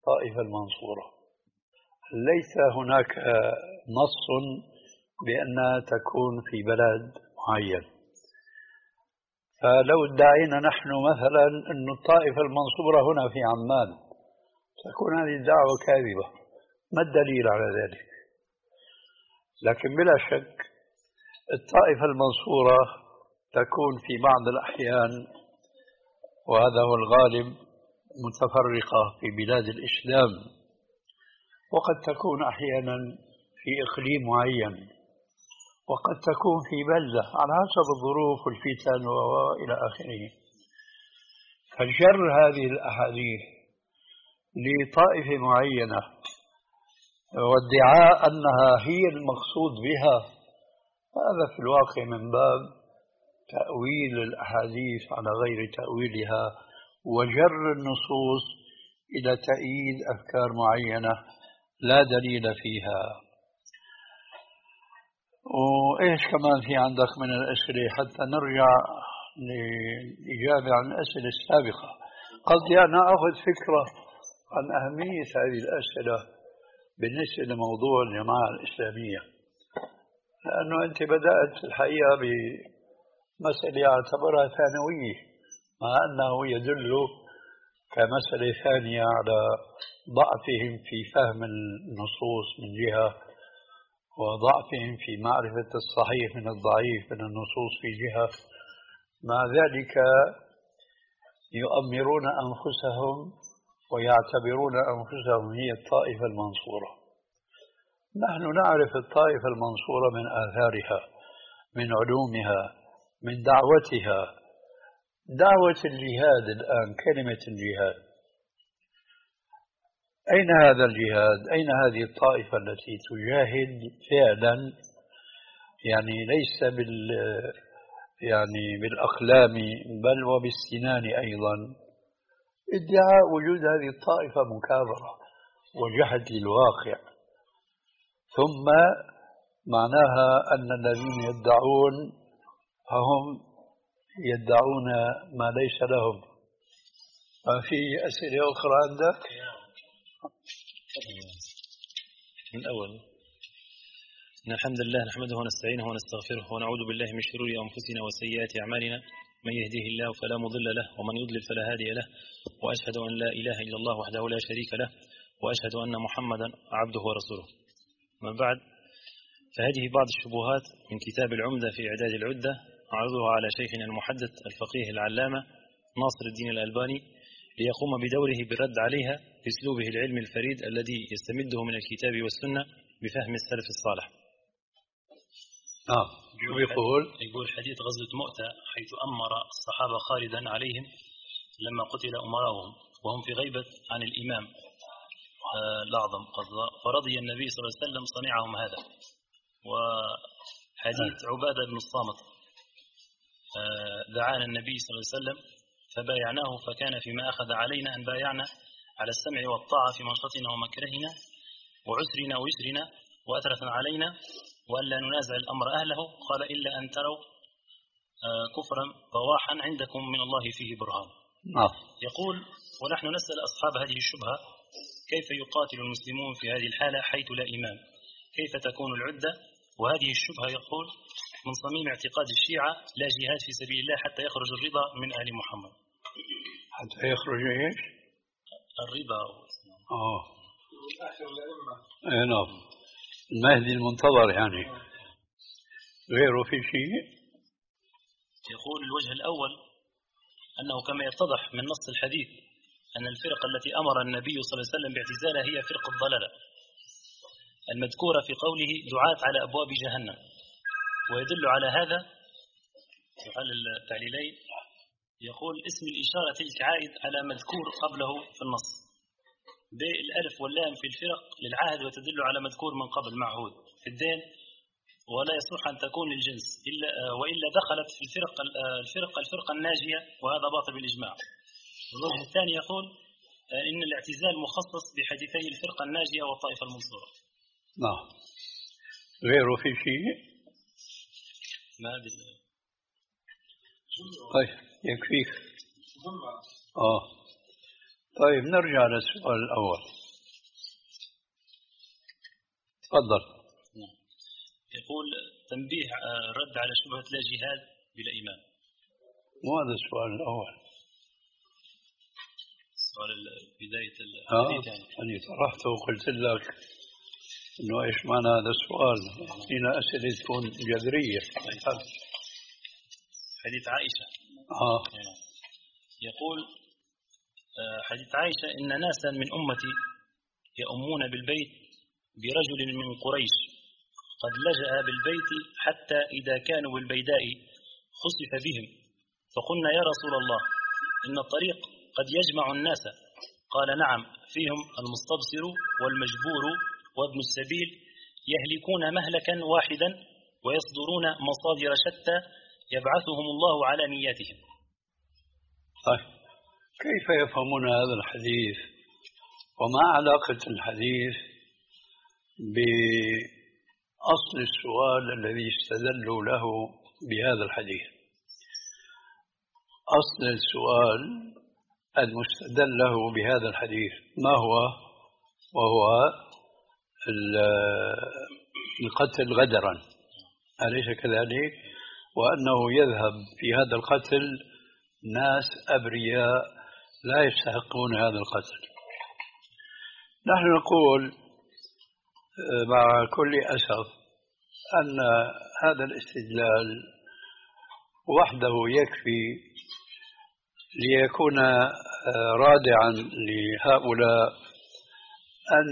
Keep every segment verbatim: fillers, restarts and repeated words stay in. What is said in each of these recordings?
الطائفة المنصورة. ليس هناك نص بأنها تكون في بلد معين. فلو ادعينا نحن مثلا أن الطائفة المنصورة هنا في عمان، تكون هذه الدعوة كاذبة. ما الدليل على ذلك؟ لكن بلا شك الطائفة المنصورة تكون في بعض الأحيان، وهذا هو الغالب، متفرقة في بلاد الإسلام، وقد تكون أحيانا في إقليم معين، وقد تكون في بلدة على حسب الظروف والفتن وإلى آخره. فجر هذه الأحاديث لطائفة معينة وادعاء أنها هي المقصود بها، هذا في الواقع من باب تأويل الأحاديث على غير تأويلها، وجر النصوص إلى تأييد أفكار معينة لا دليل فيها. وإيش كمان في عندك من الأسئلة حتى نرجع للإجابة عن الأسئلة السابقة؟ قصدي أنا أخذ فكرة عن أهمية هذه الأسئلة بالنسبة لموضوع الجماعة الإسلامية، لأنه أنت بدأت الحقيقة بمسألة أعتبرها ثانوية، مع أنه يدل كمسألة ثانية على ضعفهم في فهم النصوص من جهة، وضعفهم في معرفة الصحيح من الضعيف من النصوص في جهة. مع ذلك يؤمرون أنفسهم ويعتبرون أنفسهم هي الطائفة المنصورة. نحن نعرف الطائفة المنصورة من آثارها، من علومها، من دعوتها. دعوة الجهاد الآن، كلمة الجهاد، أين هذا الجهاد؟ أين هذه الطائفة التي تجاهد فعلا؟ يعني ليس بال يعني بالأقلام بل وبالسنان أيضا. ادعاء وجود هذه الطائفة مكابرة وجحد للواقع، ثم معناها أن الذين يدعون فهم يدعون ما ليس لهم. ما في أسئلة أخرى عندك؟ من الأول، إن الحمد لله نحمده ونستعينه ونستغفره ونعوذ بالله من شرور أنفسنا وسيئات أعمالنا، من يهديه الله فلا مضل له ومن يضلل فلا هادي له، وأشهد أن لا إله إلا الله وحده لا شريك له، وأشهد أن محمدا عبده ورسوله. من بعد، فهذه بعض الشبهات من كتاب العمدة في إعداد العدة، عرضها على شيخنا المحدث الفقيه العلامة ناصر الدين الألباني ليقوم بدوره بالرد عليها بأسلوبه العلمي الفريد الذي يستمده من الكتاب والسنة بفهم السلف الصالح. آه. شو يقول؟ يقول حديث غزوة مؤتة حيث أمر الصحابة خالدا عليهم لما قتل أمراؤهم وهم في غيبة عن الإمام الأعظم، فرضي النبي صلى الله عليه وسلم صنيعهم هذا. وحديث عبادة بن الصامت دعانا النبي صلى الله عليه وسلم فبايعناه، فكان فيما أخذ علينا أن بايعنا على السمع والطاعة في منشطنا ومكرهنا وعسرنا ويسرنا وأثرة علينا، وأن لا ننازع الأمر أهله. قال إلا أن تروا كفرا بواحا عندكم من الله فيه برهان. يقول ونحن نسأل أصحاب هذه الشبهة كيف يقاتل المسلمون في هذه الحالة حيث لا إمام؟ كيف تكون العدة؟ وهذه الشبهة يقول من صميم اعتقاد الشيعة لا جهاد في سبيل الله حتى يخرج الرضا من آل محمد. حتى يخرج ايش؟ الرضا. اه اي نعم، المهدي المنتظر يعني. غيره في شيء؟ يقول الوجه الأول أنه كما يتضح من نص الحديث أن الفرق التي أمر النبي صلى الله عليه وسلم باعتزالها هي فرق الضلالة المذكورة في قوله دعاة على أبواب جهنم. ويدل على هذا سؤال التعليلين، يقول اسم الإشارة تلك عائد على مذكور قبله في النص، بالألف واللام في الفرق للعهد وتدل على مذكور من قبل معهود في الدين، ولا يصح أن تكون للجنس إلا وإلا دخلت في الفرق الفرقة الفرقة الناجية، وهذا باطل بالإجماع. الوجه الثاني يقول إن الاعتزال مخصص بحديثي الفرقة الناجية والطائفة المنصورة. نعم. غيره في شيء؟ ما أدري. طيب يكفيك. اه طيب نرجع للسؤال الأول. تفضل. يقول تنبيه رد على شبهة لا جهاد بلا إمام. مو هذا السؤال الأول. السؤال بداية الحديث يعني. أنا طرحت وقلت لك إنه إيش معنى هذا السؤال؟ أعطينا أسئلة تكون جذرية. حديث عائشة. آه. يقول حديث عائشة إن ناسا من أمتي يؤمون بالبيت برجل من قريش قد لجأ بالبيت حتى إذا كانوا بالبيداء خسف بهم، فقلنا يا رسول الله إن الطريق قد يجمع الناس، قال نعم فيهم المستبصر والمجبور وابن السبيل يهلكون مهلكا واحدا ويصدرون مصادر شتى يبعثهم الله على نياتهم. طيب كيف يفهمون هذا الحديث وما علاقة الحديث بأصل السؤال الذي استدلوا له بهذا الحديث؟ أصل السؤال المستدل له بهذا الحديث ما هو؟ وهو القتل غدرا، أليس كذلك؟ وأنه يذهب في هذا القتل ناس أبرياء لا يستحقون هذا القتل. نحن نقول مع كل أسف أن هذا الاستدلال وحده يكفي ليكون رادعا لهؤلاء أن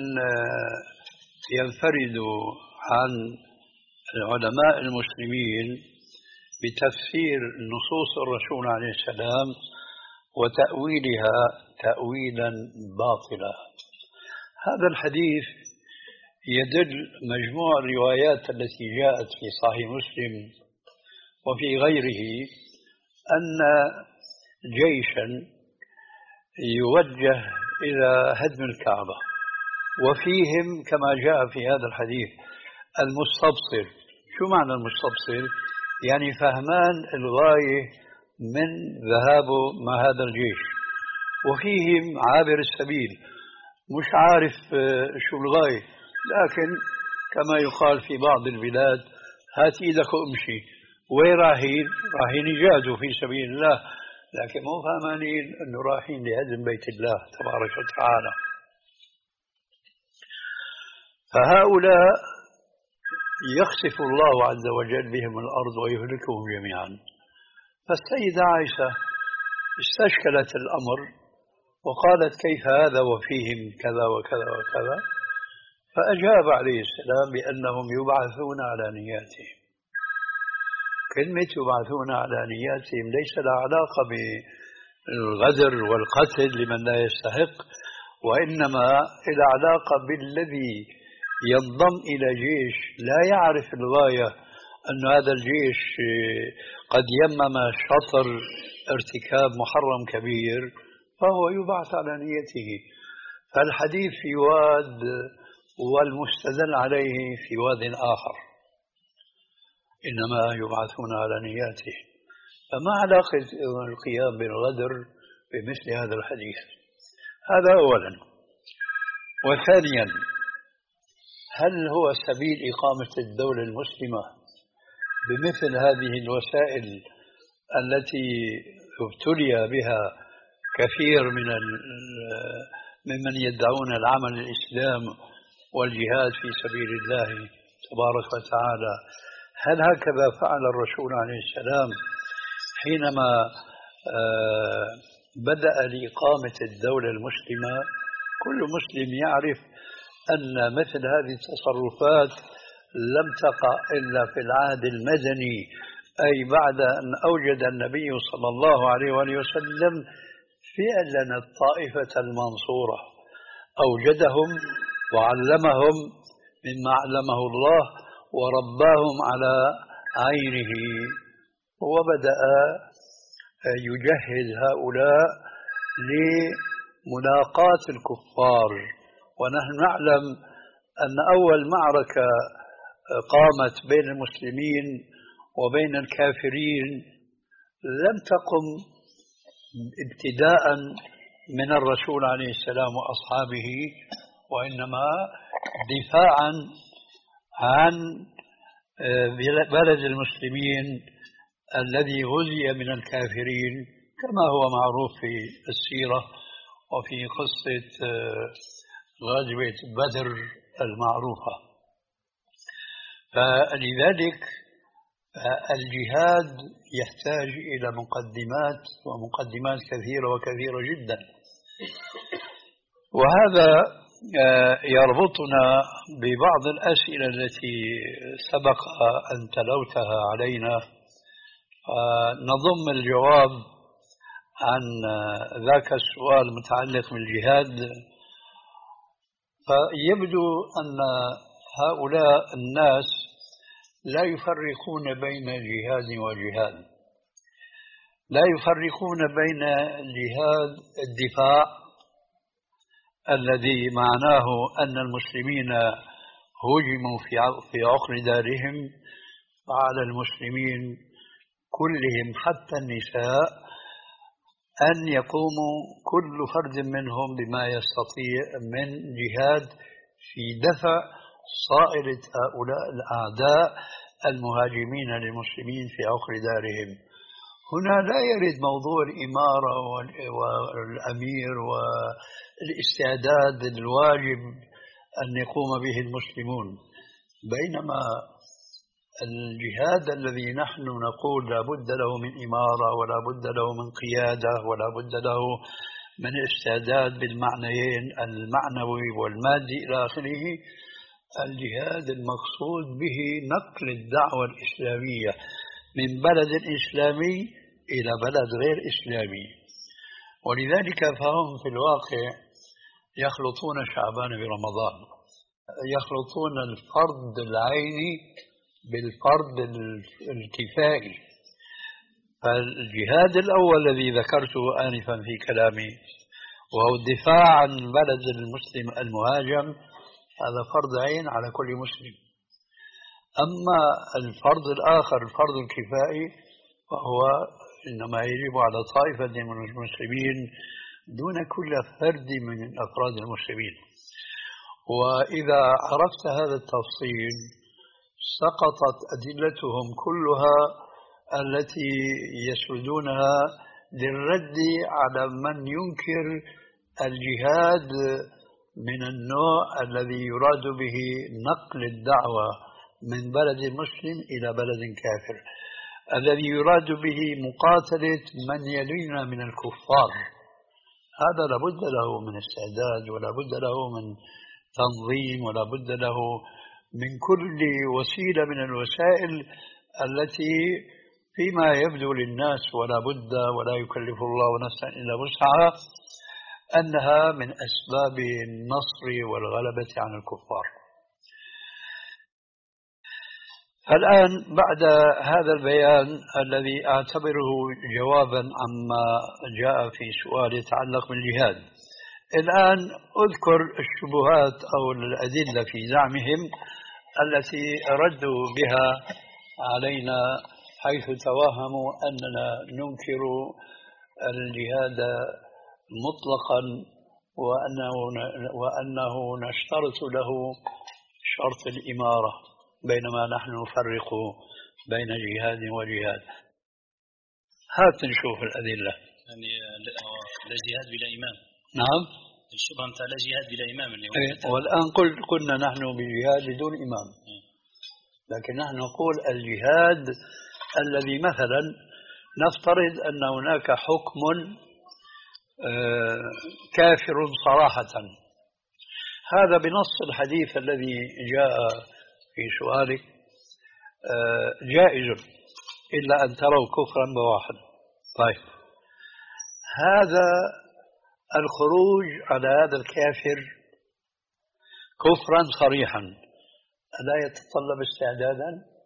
ينفردوا عن العلماء المسلمين بتفسير نصوص الرسول عليه السلام وتأويلها تأويلا باطلا. هذا الحديث يدل مجموع الروايات التي جاءت في صحيح مسلم وفي غيره أن جيشا يوجه إلى هدم الكعبة وفيهم كما جاء في هذا الحديث المستبصر. شو معنى المستبصر؟ يعني فهمان الغاية من ذهابه مع هذا الجيش، وفيهم عابر السبيل مش عارف شو الغاية، لكن كما يقال في بعض البلاد هات إيدك وامشي. وين رايحين؟ رايحين يجازوا في سبيل الله، لكن مو فاهمين أنه رايحين لهدم بيت الله تبارك وتعالى. فهؤلاء يخسف الله عز وجل بهم الأرض ويهلكهم جميعا. فالسيدة عائشة استشكلت الأمر وقالت كيف هذا وفيهم كذا وكذا وكذا، فأجاب عليه السلام بأنهم يبعثون على نياتهم. كلمة يبعثون على نياتهم ليس لها علاقة بالغدر والقتل لمن لا يستحق، وإنما إلى علاقة بالذي ينضم إلى جيش لا يعرف الغاية، أن هذا الجيش قد يمم شطر ارتكاب محرم كبير، فهو يبعث على نيته. فالحديث في واد والمستدل عليه في واد آخر، إنما يبعثون على نياته. فما علاقة القيام بالغدر بمثل هذا الحديث؟ هذا أولا. وثانيا، هل هو سبيل إقامة الدولة المسلمة بمثل هذه الوسائل التي ابتلي بها كثير من ممن يدعون العمل الإسلام والجهاد في سبيل الله تبارك وتعالى؟ هل هكذا فعل الرسول عليه السلام حينما بدأ لإقامة الدولة المسلمة؟ كل مسلم يعرف أن مثل هذه التصرفات لم تقع إلا في العهد المدني، أي بعد أن أوجد النبي صلى الله عليه وآله وسلم فعلا الطائفة المنصورة، أوجدهم وعلمهم مما علمه الله ورباهم على عينه، وبدأ يجهز هؤلاء لملاقاة الكفار. ونحن نعلم أن أول معركة قامت بين المسلمين وبين الكافرين لم تقم ابتداء من الرسول عليه السلام وأصحابه، وإنما دفاعا عن بلد المسلمين الذي غزي من الكافرين، كما هو معروف في السيرة وفي قصة غزوة بدر المعروفة. فلذلك الجهاد يحتاج إلى مقدمات ومقدمات كثيرة وكثيرة جدا، وهذا يربطنا ببعض الأسئلة التي سبق أن تلوتها علينا، نضم الجواب عن ذاك السؤال المتعلق بالجهاد. فيبدو أن هؤلاء الناس لا يفرقون بين جهاد وجهاد، لا يفرقون بين جهاد الدفاع الذي معناه أن المسلمين هجموا في عقر دارهم، فعلى المسلمين كلهم حتى النساء أن يقوموا كل فرد منهم بما يستطيع من جهاد في دفع صائرة هؤلاء الأعداء المهاجمين للمسلمين في عقر دارهم. هنا لا يرد موضوع الإمارة والأمير والاستعداد الواجب أن يقوم به المسلمون، بينما الجهاد الذي نحن نقول لا بد له من إمارة ولا بد له من قيادة ولا بد له من استعداد بالمعنيين المعنوي والمادي إلى آخره، الجهاد المقصود به نقل الدعوة الإسلامية من بلد إسلامي إلى بلد غير إسلامي. ولذلك فهم في الواقع يخلطون شعبان برمضان، يخلطون الفرض العيني بالفرض الكفائي. فالجهاد الأول الذي ذكرته آنفا في كلامي وهو الدفاع عن بلد المسلم المهاجم، هذا فرض عين على كل مسلم. أما الفرض الآخر الفرض الكفائي فهو إنما يجب على طائفة من المسلمين دون كل فرد من أفراد المسلمين. وإذا عرفت هذا التفصيل سقطت أدلتهم كلها التي يسردونها للرد على من ينكر الجهاد من النوع الذي يراد به نقل الدعوة من بلد مسلم إلى بلد كافر، الذي يراد به مقاتلة من يلينا من الكفار. هذا لابد له من استعداد ولا بد له من تنظيم ولا بد له من كل وسيلة من الوسائل التي فيما يبدو للناس ولا بد ولا يكلف الله نفسا إلا وسعها أنها من أسباب النصر والغلبة عن الكفار. الآن بعد هذا البيان الذي أعتبره جوابا عما جاء في سؤال يتعلق بالجهاد، الآن أذكر الشبهات أو الأدلة في زعمهم التي ردوا بها علينا، حيث توهموا أننا ننكر الجهاد مطلقا وأنه, وأنه نشترط له شرط الإمارة، بينما نحن نفرق بين جهاد وجهاد. هات نشوف الأدلة. يعني لا جهاد بلا إمام. نعم، الشبهة مثل لا جهاد بلا إمام اليوم. إيه. والآن قل قلنا نحن بجهاد بدون إمام، لكن نحن نقول الجهاد الذي مثلا نفترض أن هناك حكم كافر صراحة، هذا بنص الحديث الذي جاء في سؤالك جائز إلا أن تروا كفرا بواحد. طيب، هذا الخروج على هذا الكافر كفرا صريحا ألا يتطلب استعدادا؟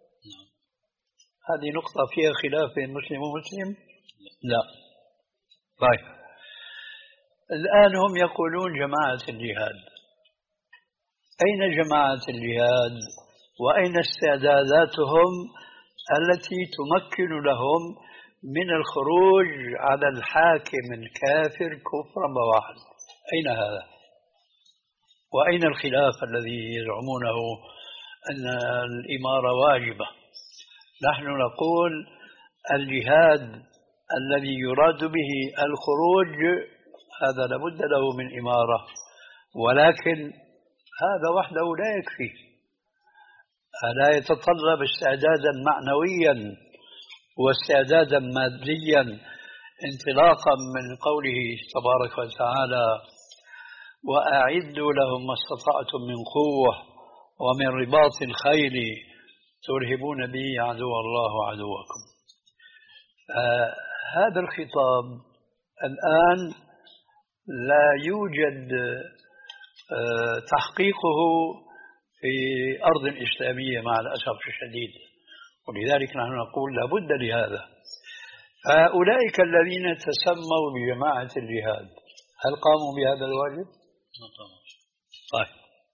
هذه نقطة فيها خلاف بين مسلم ومسلم؟ لا. طيب، الآن هم يقولون جماعة الجهاد. أين جماعة الجهاد وأين استعداداتهم التي تمكن لهم من الخروج على الحاكم الكافر كفرا بواحا. أين هذا؟ وأين الخلاف الذي يزعمونه أن الإمارة واجبة؟ نحن نقول الجهاد الذي يراد به الخروج هذا لابد له من إمارة، ولكن هذا وحده لا يكفي، لا يتطلب استعدادا معنويا واستعدادا ماديا، انطلاقا من قوله تبارك وتعالى: وأعدوا لهم ما استطعتم من قوة ومن رباط الخيل ترهبون به عدو الله وعدوكم. آه هذا الخطاب الآن لا يوجد آه تحقيقه في أرض إسلامية مع الأسف الشديد، ولذلك نحن نقول لابد لهذا. فأولئك الذين تسموا بجماعة الجهاد هل قاموا بهذا الواجب؟ طيب،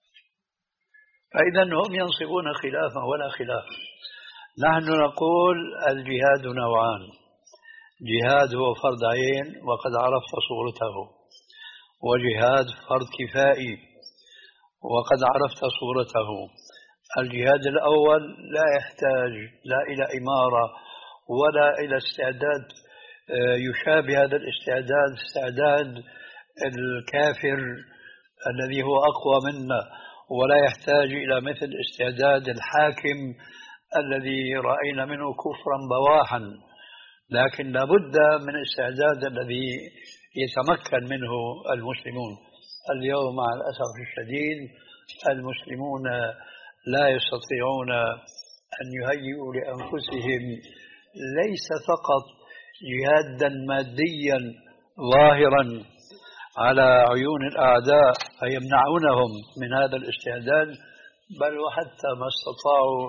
فإذا هم ينصبون خلافا ولا خلاف. نحن نقول الجهاد نوعان: جهاد هو فرض عين وقد عرفت صورته، وجهاد فرض كفائي وقد عرفت صورته. الجهاد الأول لا يحتاج لا إلى إمارة ولا إلى استعداد يشابه هذا الاستعداد استعداد الكافر الذي هو أقوى منا، ولا يحتاج إلى مثل استعداد الحاكم الذي رأينا منه كفرا بواحا، لكن لابد من الاستعداد الذي يتمكن منه المسلمون. اليوم مع الأسف الشديد المسلمون لا يستطيعون أن يهيئوا لأنفسهم ليس فقط جهادا ماديا ظاهرا على عيون الأعداء فيمنعونهم من هذا الاستعداد، بل وحتى ما استطاعوا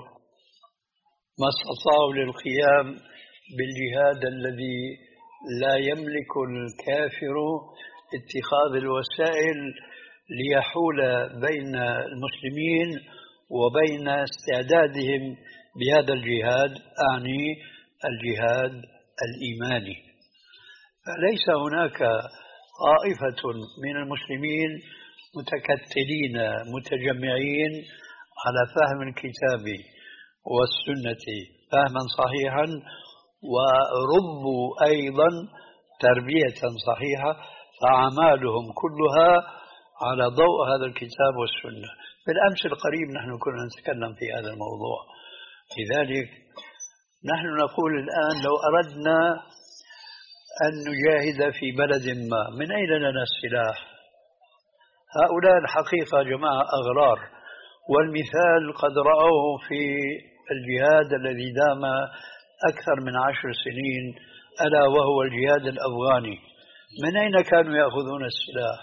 ما استطاعوا للقيام بالجهاد الذي لا يملك الكافر اتخاذ الوسائل ليحول بين المسلمين وبين استعدادهم بهذا الجهاد، أعني الجهاد الإيماني. فليس هناك طائفة من المسلمين متكتلين متجمعين على فهم الكتاب والسنة فهما صحيحا، وربوا أيضا تربية صحيحة، فأعمالهم كلها على ضوء هذا الكتاب والسنة. بالأمس القريب نحن كنا نتكلم في هذا الموضوع. لذلك نحن نقول الآن لو أردنا أن نجاهد في بلد ما، من أين لنا السلاح؟ هؤلاء الحقيقة جماعة أغرار، والمثال قد رأوه في الجهاد الذي دام أكثر من عشر سنين، ألا وهو الجهاد الأفغاني. من أين كانوا يأخذون السلاح؟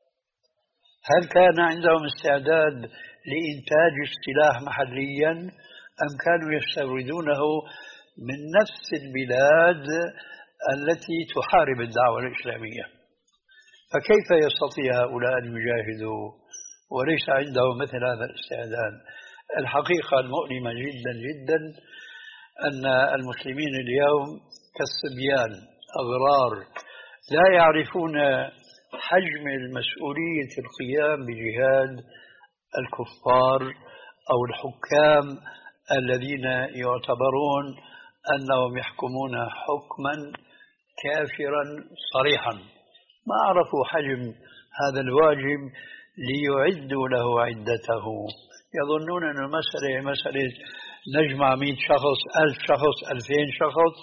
هل كان عندهم استعداد لإنتاج السلاح محليا أم كانوا يستوردونه من نفس البلاد التي تحارب الدعوة الإسلامية؟ فكيف يستطيع هؤلاء أن يجاهدوا وليس عندهم مثل هذا الاستعداد؟ الحقيقة المؤلمة جدا جدا أن المسلمين اليوم كالصبيان أغرار لا يعرفون حجم المسؤولية القيام بجهاد الكفار أو الحكام الذين يعتبرون أنهم يحكمون حكما كافرا صريحا، ما عرفوا حجم هذا الواجب ليعدوا له عدته. يظنون أن المسألة مسألة نجمع مئة شخص، ألف شخص، ألفين شخص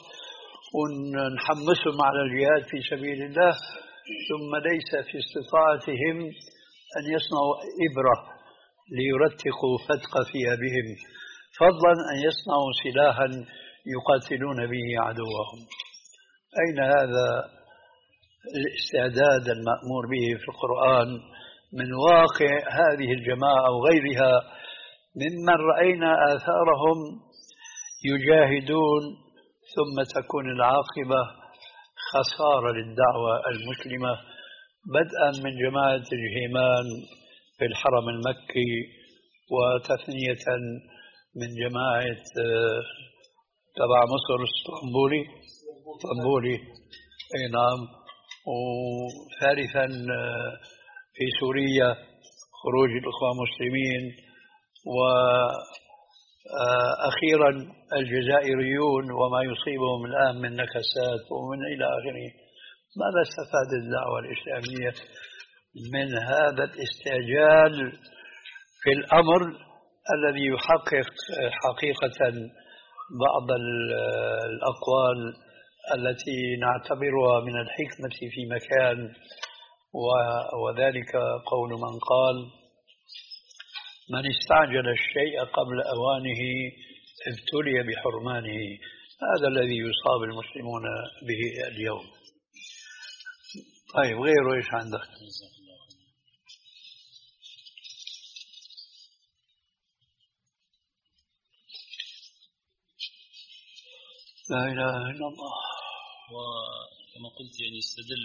ونحمسهم على الجهاد في سبيل الله، ثم ليس في استطاعتهم أن يصنعوا إبرة ليرتقوا فتق ثيابهم، فضلا أن يصنعوا سلاحا يقاتلون به عدوهم. أين هذا الاستعداد المأمور به في القرآن من واقع هذه الجماعة أو غيرها ممن رأينا آثارهم يجاهدون ثم تكون العاقبة خسارة للدعوة المسلمة، بدءا من جماعة الجهيمان في الحرم المكي، وتثنية من جماعة تبع مصر اسطنبولي طنبولي. اي نعم. وثالثا في سوريا خروج الإخوان المسلمين، وأخيرا الجزائريون وما يصيبهم الآن من نكسات ومن إلى آخره. ماذا استفادت الدعوة الإسلامية من هذا الاستعجال في الأمر الذي يحقق حقيقة بعض الأقوال التي نعتبرها من الحكمة في مكان، وذلك قول من قال: من استعجل الشيء قبل أوانه ابتلي بحرمانه. هذا الذي يصاب المسلمون به اليوم. طيب غيره إيش عندك؟ لا إله إلا الله. وكما قلت يعني يستدل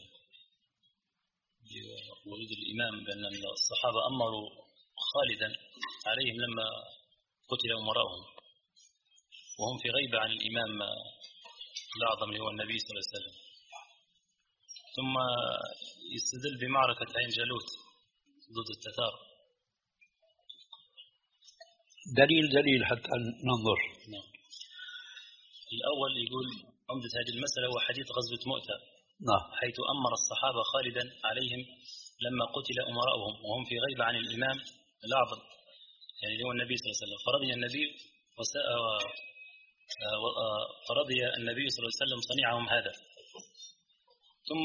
بوجود الإمام بأن الصحابة أمروا خالدا عليهم لما قتل أمراؤهم وهم في غيبة عن الإمام الأعظم اللي هو النبي صلى الله عليه وسلم. ثم يستدل بمعركة عين جالوت ضد التتار. دليل دليل حتى ننظر. نعم. الأول يقول عمدة هذه المسألة هو حديث غزوة مؤتة. نعم. حيث أمر الصحابة خالدا عليهم لما قتل أمراؤهم وهم في غيبة عن الإمام الأعظم يعني هو النبي صلى الله عليه وسلم. فرضي النبي فرضي النبي صلى الله عليه وسلم صنيعهم هذا. ثم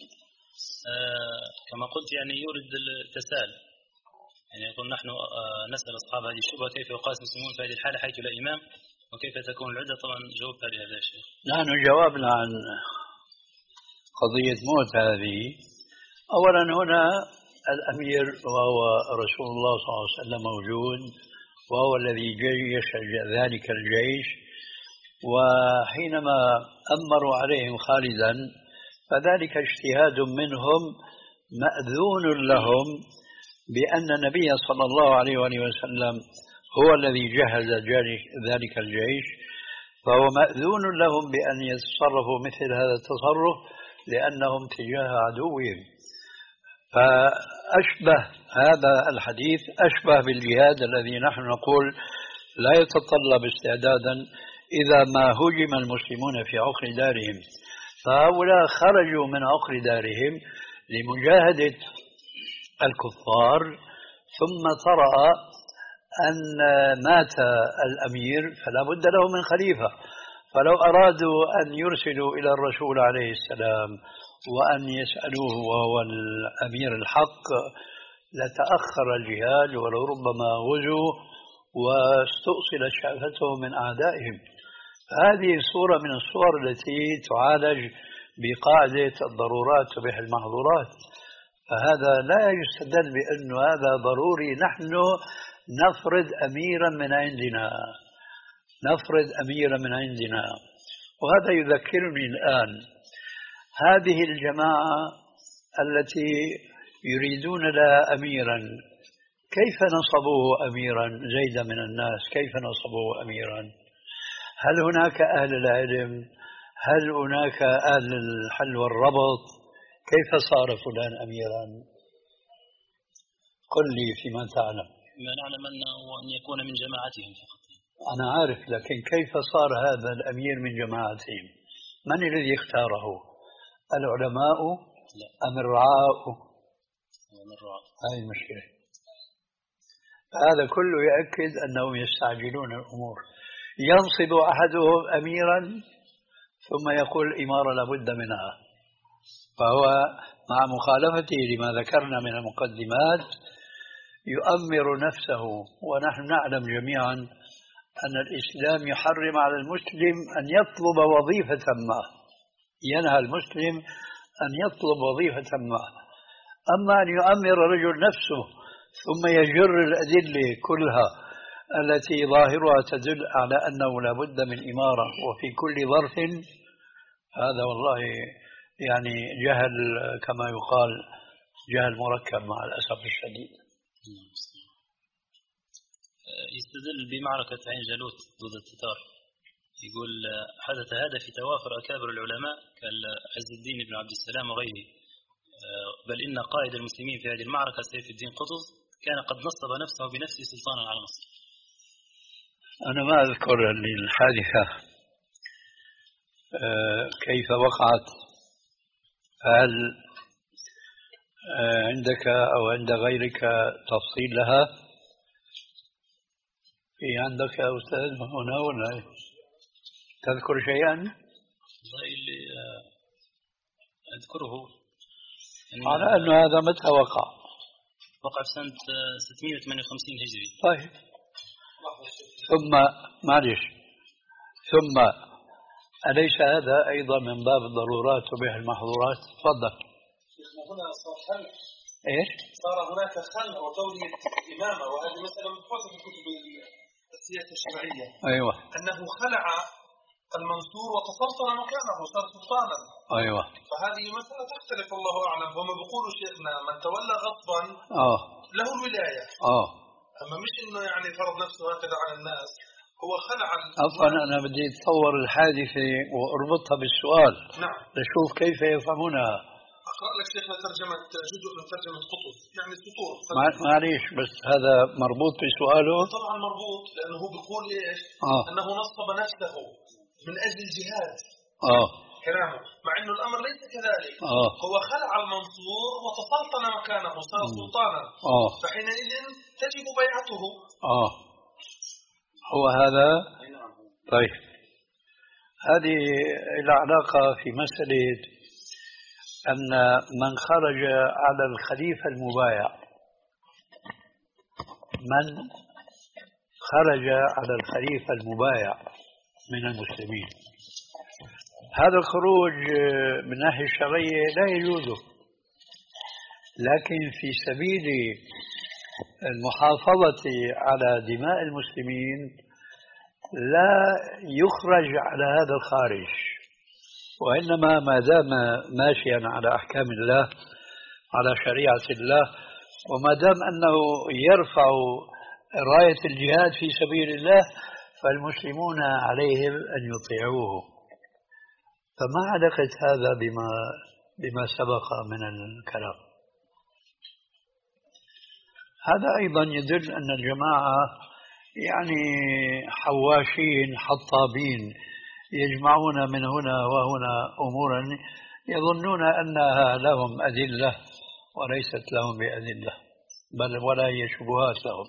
كما قلت يعني يورد التساؤل يعني يقول نحن نسأل أصحاب هذه الشبهة كيف يقاس المسلمون في هذه الحالة حيث لا إمام وكيف تكون العدة. طبعا جاوبت على هذا الشيء. نحن جوابنا عن قضية موت هذه. أولا هنا الأمير وهو رسول الله صلى الله عليه وسلم موجود، وهو الذي جيش ذلك الجيش، وحينما أمروا عليهم خالدا فذلك اجتهاد منهم مأذون لهم بأن النبي صلى الله عليه وسلم هو الذي جهز ذلك الجيش، فهو مأذون لهم بأن يتصرفوا مثل هذا التصرف لأنهم تجاه عدوهم. فأشبه هذا الحديث أشبه بالجهاد الذي نحن نقول لا يتطلب استعدادا إذا ما هجم المسلمون في عقر دارهم. فهؤلاء خرجوا من عقر دارهم لمجاهدة الكفار، ثم طرأ أن مات الأمير فلا بد له من خليفة. فلو أرادوا أن يرسلوا إلى الرسول عليه السلام وأن يسألوه وهو الأمير الحق لتأخر الجهاد ولربما غزوا واستؤصلت شأفتهم من أعدائهم. هذه صورة من الصور التي تعالج بقاعدة الضرورات تبيح المحظورات. فهذا لا يستدل بأن هذا ضروري. نحن نفرض أميرا من عندنا نفرض أميرا من عندنا وهذا يذكرني الآن هذه الجماعة التي يريدون لها أميرا، كيف نصبوه أميرا؟ زيد من الناس كيف نصبوه أميرا؟ هل هناك أهل العلم؟ هل هناك أهل الحل والربط؟ كيف صار فلان أميرا؟ قل لي فيما تعلم. ما نعلم أنه أن يكون من جماعتهم فقط. أنا عارف، لكن كيف صار هذا الأمير من جماعتهم؟ من الذي اختاره؟ العلماء لا. أم الرعاء؟ الرعاء. هذه المشكلة. هذا كله يؤكد أنهم يستعجلون الأمور. ينصب أحدهم أميرا ثم يقول الإمارة لابد منها، فهو مع مخالفته لما ذكرنا من المقدمات يؤمر نفسه. ونحن نعلم جميعا أن الإسلام يحرم على المسلم أن يطلب وظيفة ما، ينهى المسلم أن يطلب وظيفة ما. أما أن يؤمر الرجل نفسه ثم يجر الأدلة كلها التي ظاهرها تدل على أنه لا بد من إمارة وفي كل ظرف، هذا والله يعني جهل كما يقال جهل مركب مع الأسف الشديد. يستدل بمعركة عين جالوت ضد التتار يقول حدث هذا في توافر أكابر العلماء كعز الدين بن عبد السلام وغيره، بل إن قائد المسلمين في هذه المعركة سيف الدين قطز كان قد نصب نفسه بنفسه سلطانا على مصر. أنا ما أذكر الحادثة كيف وقعت، هل عندك أو عند غيرك تفصيل لها؟ في عندك يا أستاذ هنا ولا تذكر شيئا؟ اللي أذكره على أنه هذا متى وقع؟ وقع في سنة ستمائة وثمانية وخمسين هجري. طيب، ثم معلش ثم أليس هذا أيضا من باب الضرورات وبيع المحظورات؟ تفضل. هنا صار خلع. إيش؟ صار هناك خلع وتولية إمامة، وهذه مسألة مبحوثة في كتب السياسة الشرعية. أيوة. أنه خلع المنصور وتسلطن مكانه وصار سلطانا. أيوة. فهذه مسألة تختلف، الله أعلم. هم بيقولوا شيخنا من تولى غصبا آه له الولاية. آه أما مش إنه يعني فرض نفسه هكذا على الناس، هو خلع. أصلا أنا بدي أتصور الحادثة وأربطها بالسؤال. نعم. لشوف كيف يفهمونها. أقرأ لك شيخنا ترجمة جزء من ترجمة قطز، يعني سطور. معليش بس هذا مربوط بسؤاله. طبعا مربوط، لأنه هو بيقول إيش؟ آه. أنه نصب نفسه من أجل الجهاد. آه. كلامه، مع أنه الأمر ليس كذلك. آه. هو خلع المنصور وتسلطن مكانه وصار سلطانا. آه. فحينئذ تجب بيعته. آه. هو هذا. طيب، هذه العلاقة في مسألة أن من خرج على الخليفة المبايع، من خرج على الخليفة المبايع من المسلمين، هذا الخروج من ناحية الشرعية لا يجوز، لكن في سبيل المحافظة على دماء المسلمين لا يخرج على هذا الخارج، وإنما ما دام ماشيا على أحكام الله على شريعة الله، وما دام أنه يرفع راية الجهاد في سبيل الله، فالمسلمون عليهم أن يطيعوه. فما علاقة هذا بما بما سبق من الكلام؟ هذا أيضا يدل أن الجماعة يعني حواشين حطابين، يجمعون من هنا وهنا أمورا يظنون أنها لهم أدلة وليست لهم بأدلة، بل ولا هي شبهات لهم.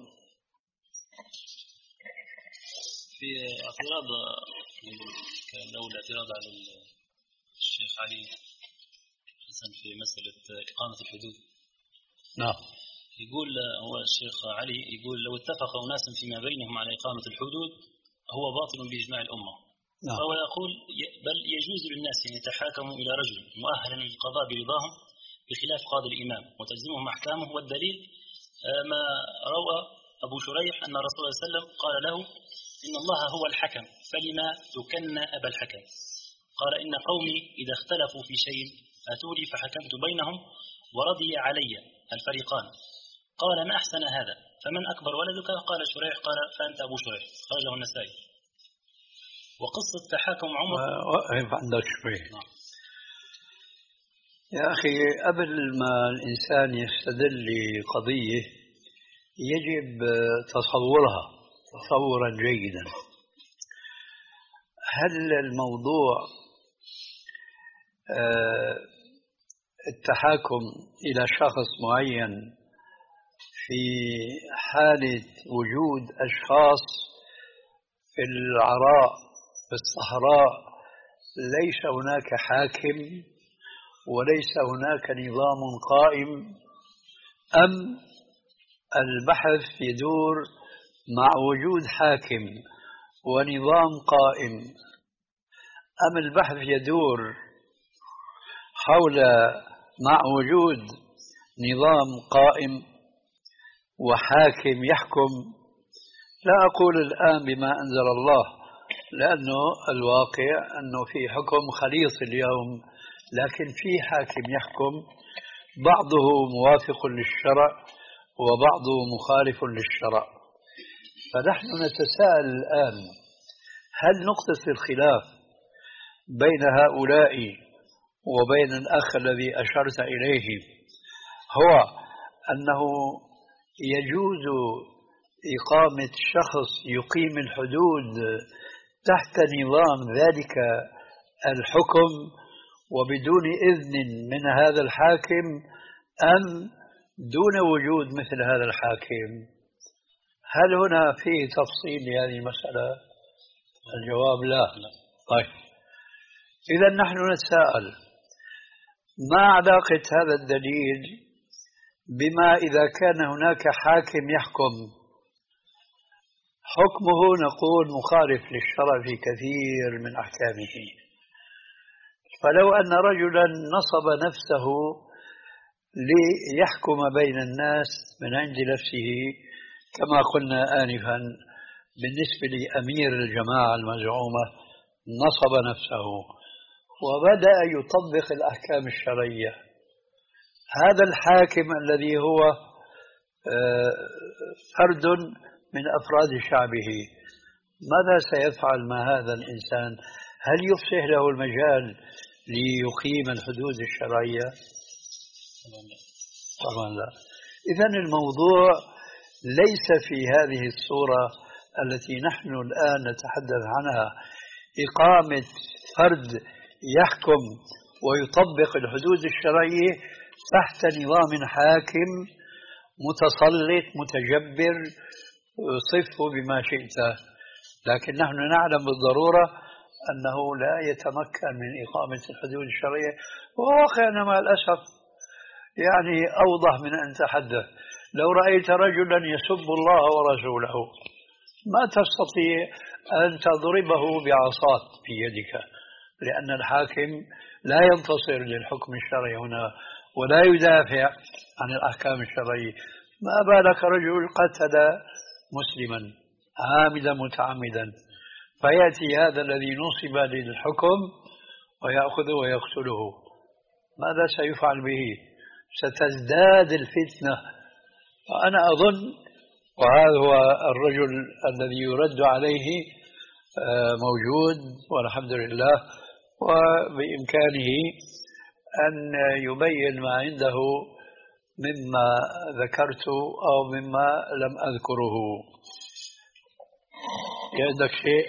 في اعتراض كان الأول اعتراض على الشيخ علي حسن في مسألة إقامة الحدود. نعم. يقول هو الشيخ علي يقول لو اتفق أناس فيما بينهم على إقامة الحدود هو باطل بإجماع الأمة. نعم. فهو يقول بل يجوز للناس أن يتحاكموا إلى رجل مؤهل للقضاء برضاهم بخلاف قاضي الإمام وتلزمهم أحكامه، والدليل ما روى أبو شريح أن رسول الله صلى الله عليه وسلم قال له إن الله هو الحكم فلما تكنى أبا الحكم. قال إن قومي إذا اختلفوا في شيء أتولي فحكمت بينهم ورضي علي الفريقان. قال ما أحسن هذا، فمن أكبر ولدك؟ قال شريح. قال فأنت أبو شريح. خرجه النسائي. وقصة تحاكم عمر وقف عندك شوي. يا أخي، قبل ما الإنسان يستدل لقضية يجب تصورها تصورا جيدا. هل الموضوع التحاكم إلى شخص معين في حالة وجود أشخاص في العراء في الصحراء ليس هناك حاكم وليس هناك نظام قائم، أم البحث يدور مع وجود حاكم ونظام قائم، أم البحث يدور حول مع وجود نظام قائم وحاكم يحكم؟ لا أقول الآن بما أنزل الله، لأنه الواقع أنه في حكم خليط اليوم، لكن في حاكم يحكم بعضه موافق للشرع وبعضه مخالف للشرع. فنحن نتساءل الآن، هل نقطة الخلاف بين هؤلاء وبين الأخ الذي أشرت إليه هو أنه يجوز إقامة شخص يقيم الحدود تحت نظام ذلك الحكم وبدون إذن من هذا الحاكم أم دون وجود مثل هذا الحاكم؟ هل هنا فيه تفصيل لهذه المسألة؟ الجواب لا. طيب، إذا نحن نتساءل ما علاقة هذا الدليل بما إذا كان هناك حاكم يحكم حكمه نقول مخالف للشرع في كثير من أحكامه؟ فلو أن رجلا نصب نفسه ليحكم بين الناس من عند نفسه كما قلنا آنفا بالنسبة لأمير الجماعة المزعومة، نصب نفسه وبدأ يطبق الأحكام الشرعية، هذا الحاكم الذي هو فرد من أفراد شعبه ماذا سيفعل مع هذا الإنسان؟ هل يفسح له المجال ليقيم الحدود الشرعية؟ طبعا لا. إذن الموضوع ليس في هذه الصورة التي نحن الآن نتحدث عنها، إقامة فرد يحكم ويطبق الحدود الشرعية تحت نظام حاكم متسلط متجبر صفه بما شئت، لكن نحن نعلم بالضرورة أنه لا يتمكن من إقامة الحدود الشرعية. وواقعنا مع الأسف يعني أوضح من أن تحدث. لو رأيت رجلا يسب الله ورسوله ما تستطيع أن تضربه بعصات في يدك، لأن الحاكم لا ينتصر للحكم الشرعي هنا ولا يدافع عن الأحكام الشرعية. ما بالك رجل قتل مسلما عامدا متعمدا، فيأتي هذا الذي نصب للحكم ويأخذه ويقتله، ماذا سيفعل به؟ ستزداد الفتنة. فأنا أظن، وهذا هو الرجل الذي يرد عليه موجود والحمد لله، وبإمكانه أن يبين ما عنده مما ذكرت أو مما لم أذكره. عندك شيء؟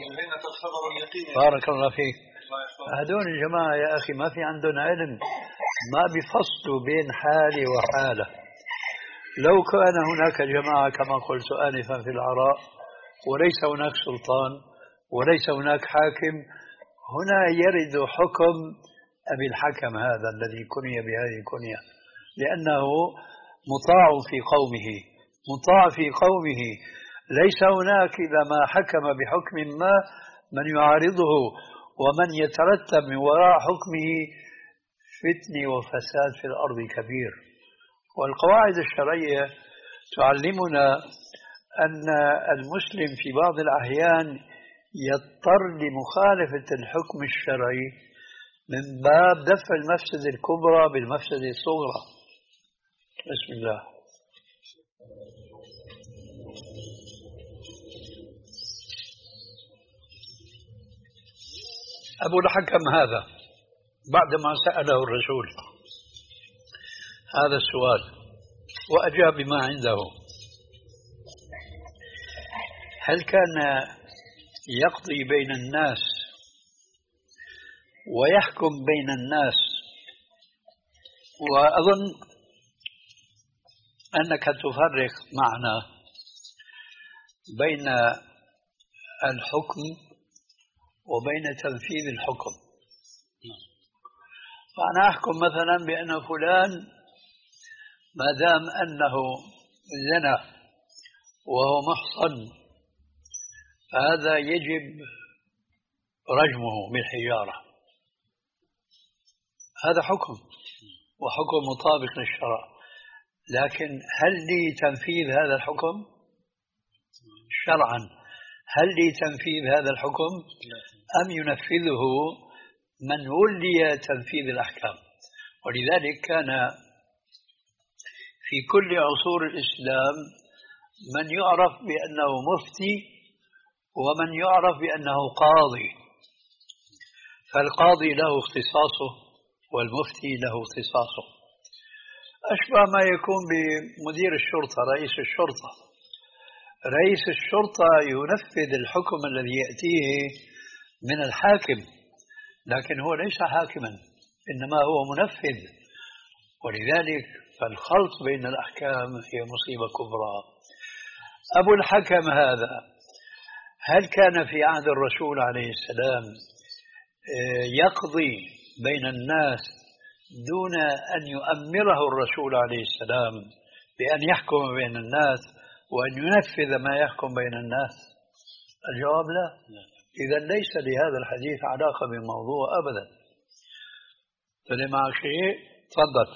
بارك الله فيك. هذول الجماعة يا أخي ما في عندهم علم، ما بيفصلوا بين حالة وحالة. لو كان هناك جماعة كما قلت آنفا في العراء وليس هناك سلطان وليس هناك حاكم، هنا يرد حكم أبي الحكم هذا الذي كني بهذه الكنية، لأنه مطاع في قومه مطاع في قومه ليس هناك إذا ما حكم بحكم ما من يعارضه ومن يترتب من وراء حكمه فتنة وفساد في الأرض كبير. والقواعد الشرعية تعلمنا أن المسلم في بعض الأحيان يضطر لمخالفة الحكم الشرعي من باب دفع المفسدة الكبرى بالمفسدة الصغرى. بسم الله. أبو الحكم هذا بعدما سأله الرسول هذا السؤال وأجاب بما عنده، هل كان يقضي بين الناس ويحكم بين الناس؟ وأظن أنك تفرق معنا بين الحكم وبين تنفيذ الحكم. فأنا أحكم مثلا بأن فلان ما دام أنه زنى وهو محصن فهذا يجب رجمه بالحجارة، هذا حكم وحكم مطابق للشرع. لكن هل لي تنفيذ هذا الحكم شرعا؟ هل لي تنفيذ هذا الحكم أم ينفذه من ولي تنفيذ الأحكام؟ ولذلك كان في كل عصور الإسلام من يعرف بأنه مفتي ومن يعرف بأنه قاضي، فالقاضي له اختصاصه والمفتي له اختصاصه، أشبه ما يكون بمدير الشرطة رئيس الشرطة. رئيس الشرطة ينفذ الحكم الذي يأتيه من الحاكم، لكن هو ليس حاكما إنما هو منفذ، ولذلك فالخلط بين الأحكام هي مصيبة كبرى. أبو الحكم هذا هل كان في عهد الرسول عليه السلام يقضي بين الناس دون أن يؤمره الرسول عليه السلام بأن يحكم بين الناس وأن ينفذ ما يحكم بين الناس؟ الجواب لا. إذا ليس لهذا الحديث علاقة بالموضوع أبدا. فلما معك شيء تفضل.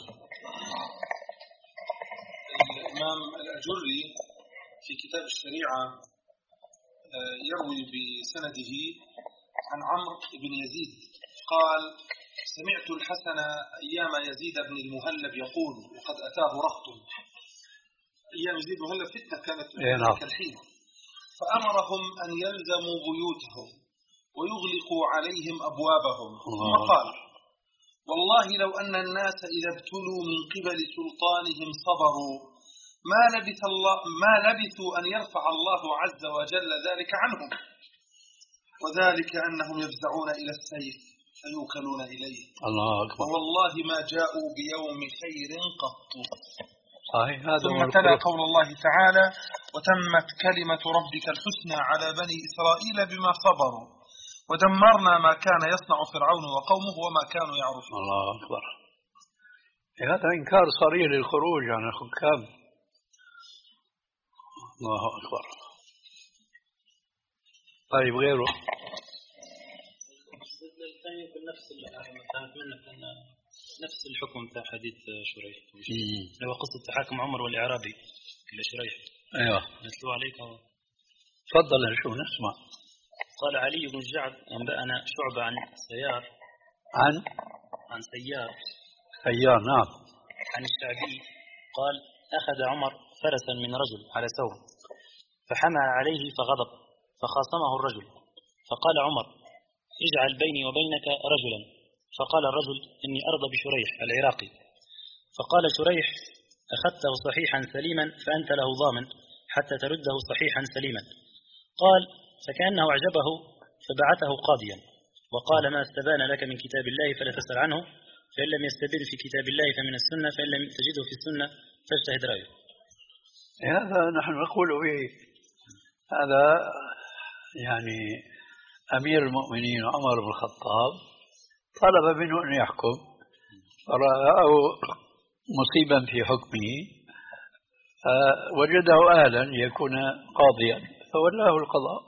الإمام الأجري في كتاب الشريعة يروي بسنده عن عمرو بن يزيد قال: سمعت الحسن أيام يزيد بن المهلب يقول وقد أتاه رهط. أيام يزيد بن المهلب فتنة كانت في ذلك الحين، فأمرهم أن يلزموا بيوتهم ويغلقوا عليهم أبوابهم. ثم قال: والله لو أن الناس إذا ابتلوا من قبل سلطانهم صبروا ما لبث الله ما لبثوا أن يرفع الله عز وجل ذلك عنهم، وذلك أنهم يفزعون إلى السيف فيوكلون إليه. الله أكبر. والله ما جاءوا بيوم خير قط. صحيح. هذا ثم تلا قول الله تعالى: وتمت كلمة ربك الحسنى على بني إسرائيل بما صبروا ودمرنا ما كان يصنع فرعون وقومه وما كانوا يعرفون. الله أكبر. هذا إنكار صريح للخروج عن الحكام. الله أكبر. طيب غيره؟ نفس نفس الحكم تاع حديث شريح، لو قصة تحاكم عمر والإعرابي إلى شريح. أيوه نتلو عليك. تفضل شو نسمع. قال علي بن جعد أنبأنا شعبة عن سيار عن عن سيار سيار نعم عن الشعبي قال: أخذ عمر فرسا من رجل على سوم فحمى عليه فغضب فخاصمه الرجل، فقال عمر: اجعل بيني وبينك رجلا. فقال الرجل: إني أرضى بشريح العراقي. فقال شريح: أخذته صحيحا سليما فأنت له ضامن حتى ترده صحيحا سليما. قال: فكأنه أعجبه فبعثه قاضيا وقال: ما استبان لك من كتاب الله فلا تسأل عنه، فإن لم يستبين في كتاب الله فمن السنة، فإن لم تجده في السنة فاجتهد رأيه. هذا نحن نقول به. هذا يعني أمير المؤمنين عمر بن الخطاب طلب منه أن يحكم، فرأى مصيبا في حكمه فوجده أهلا يكون قاضيا فولاه القضاء.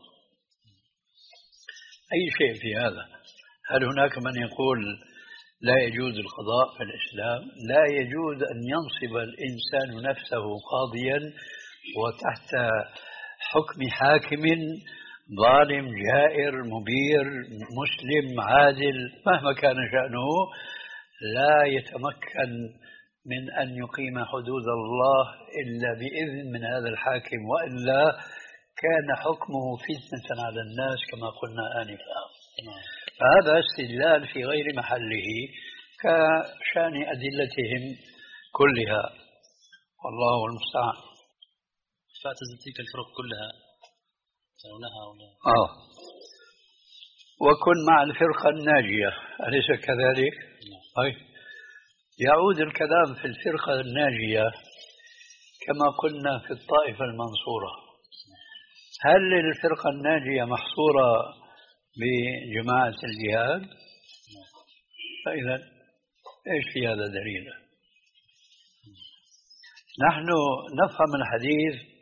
أي شيء في هذا. هل هناك من يقول لا يجوز القضاء في الإسلام؟ لا يجوز أن ينصب الإنسان نفسه قاضيا وتحت حكم حاكم ظالم جائر مبير مسلم عادل مهما كان شأنه، لا يتمكن من أن يقيم حدود الله إلا بإذن من هذا الحاكم، وإلا كان حكمه فتنة على الناس كما قلنا آنفا. فهذا استدلال في غير محله كشأن أدلتهم كلها، والله المستعان. فاعتزل تلك الفرق كلها ترونها ولا؟ آه وكن مع الفرقة الناجية، أليس كذلك؟ أي يعود الكلام في الفرقة الناجية كما قلنا في الطائفة المنصورة. هل الفرقة الناجية محصورة بجماعة الجهاد؟ فإذا إيش في هذا دليل؟ نحن نفهم الحديث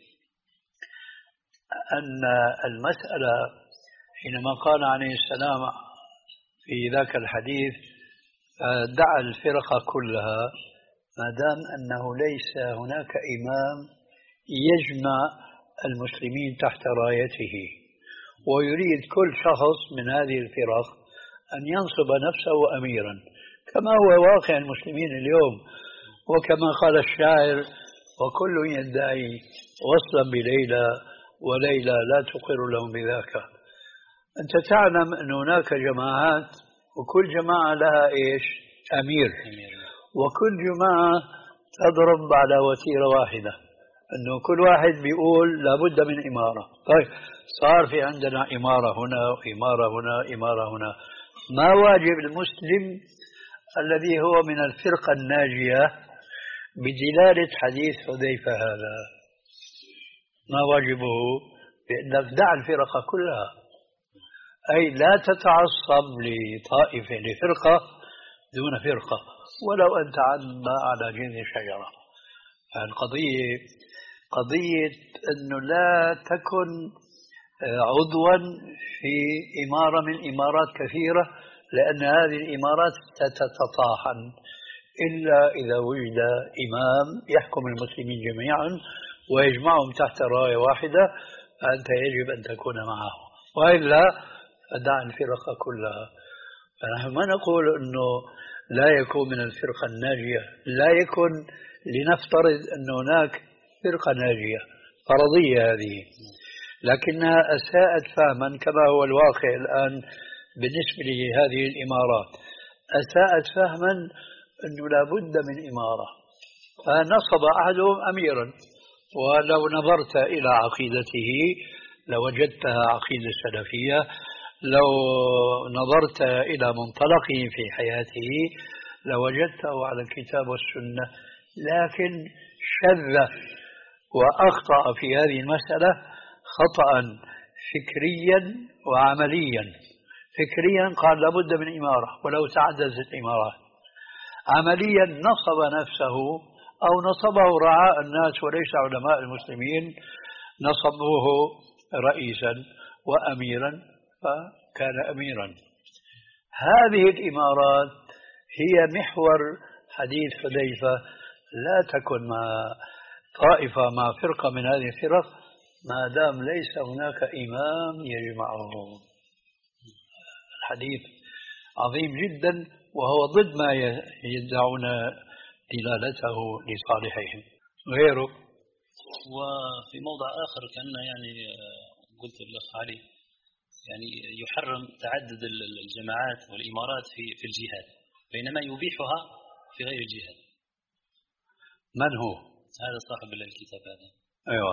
أن المسألة حينما قال عليه السلام في ذاك الحديث دعا الفرقة كلها، ما دام أنه ليس هناك إمام يجمع المسلمين تحت رايته، ويريد كل شخص من هذه الفرق أن ينصب نفسه أميرا كما هو واقع المسلمين اليوم، وكما قال الشاعر: وكل يدعي وصلا بليلى وليلى لا تقر لهم بذاك. أنت تعلم أن هناك جماعات وكل جماعة لها إيش؟ أمير، وكل جماعة تضرب على وتيرة واحدة، أنه كل واحد بيقول لابد من إمارة. طيب صار في عندنا إمارة هنا وإمارة هنا إمارة هنا. ما واجب المسلم الذي هو من الفرقة الناجية بدلالة حديث حذيفة هذا؟ ما واجبه؟ بأنك دع الفرقة كلها، أي لا تتعصب لطائفة لفرقة دون فرقة ولو أن تعدى على جذع شجرة. القضية قضية أنه لا تكن عضوا في إمارة من إمارات كثيرة، لأن هذه الإمارات ستتطاحن إلا إذا وجد إمام يحكم المسلمين جميعا ويجمعهم تحت راية واحدة، فأنت يجب أن تكون معه، وإلا فدع الفرقة كلها. فنحن ما نقول أنه لا يكون من الفرقة الناجية، لا يكن، لنفترض أن هناك فرقة ناجية فرضية هذه، لكنها أساءت فهما كما هو الواقع الآن بالنسبة لهذه الإمارات. أساءت فهما أنه لا بد من إمارة، فنصب أحدهم أميرا، ولو نظرت إلى عقيدته لوجدتها عقيدة سلفية، لو نظرت إلى منطلقه في حياته لوجدته على الكتاب والسنة، لكن شذ وأخطأ في هذه المسألة خطأ فكريا وعمليا. فكريا قال لابد من إمارة ولو تعددت الإمارات، عمليا نصب نفسه أو نصبه رعاء الناس وليس علماء المسلمين، نصبوه رئيسا وأميرا فكان أميرا. هذه الإمارات هي محور حديث حذيفة، لا تكن مع طائفة مع فرقة من هذه الفرق ما دام ليس هناك إمام يجمعهم. الحديث عظيم جدا وهو ضد ما يدعون دلالته لصالحهم. غيره وفي موضع آخر كأن يعني قلت الأخ علي يعني يحرم تعدد الجماعات والإمارات في في الجهاد، بينما يبيحها في غير الجهاد. من هو؟ هذا صاحب الكتاب هذا. أيوة.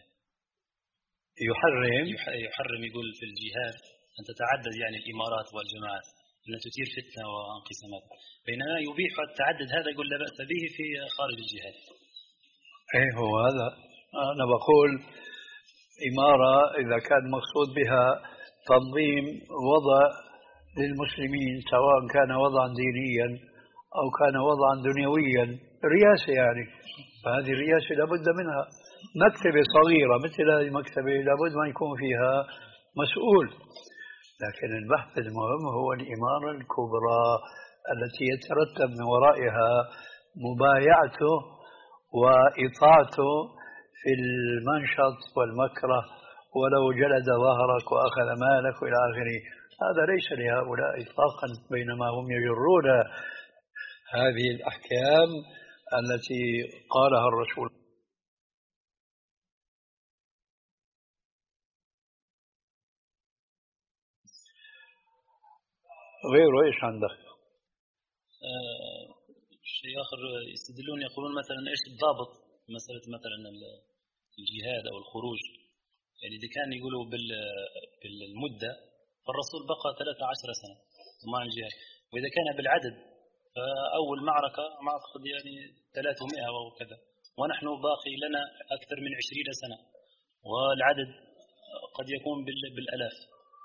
يحرم يحرم يقول في الجهاد أن تتعدد يعني الإمارات والجماعات، أن تثير فتنة وانقسامات، بينما يبيح التعدد هذا يقول لا بأس به في خارج الجهاد. إيه هو هذا. أنا بقول إمارة إذا كان مقصود بها تنظيم وضع للمسلمين، سواء كان وضعا دينيا أو كان وضعا دنيويا، رئاسة يعني، فهذه الرئاسة لابد منها. مكتبة صغيرة مثل هذه المكتبة لابد ما يكون فيها مسؤول، لكن البحث المهم هو الإمارة الكبرى التي يترتب من ورائها مبايعته وإطاعته في المنشط والمكره، ولو جلد ظهرك وأخذ مالك إلى آخره. هذا ليس لهؤلاء إطلاقا، بينما هم يجرون هذه الأحكام التي قالها الرسول. غيره إيش عندك؟ آه شيء آخر يستدلون يقولون مثلا إيش الضابط مسألة مثلا الجهاد أو الخروج، يعني إذا كان يقولوا بالمدة فالرسول بقى ثلاثة عشر سنة مع الجهاد، وإذا كان بالعدد فأول معركة ما أعتقد يعني ثلاثمائة أو كذا، ونحن باقي لنا أكثر من عشرين سنة، والعدد قد يكون بالألاف.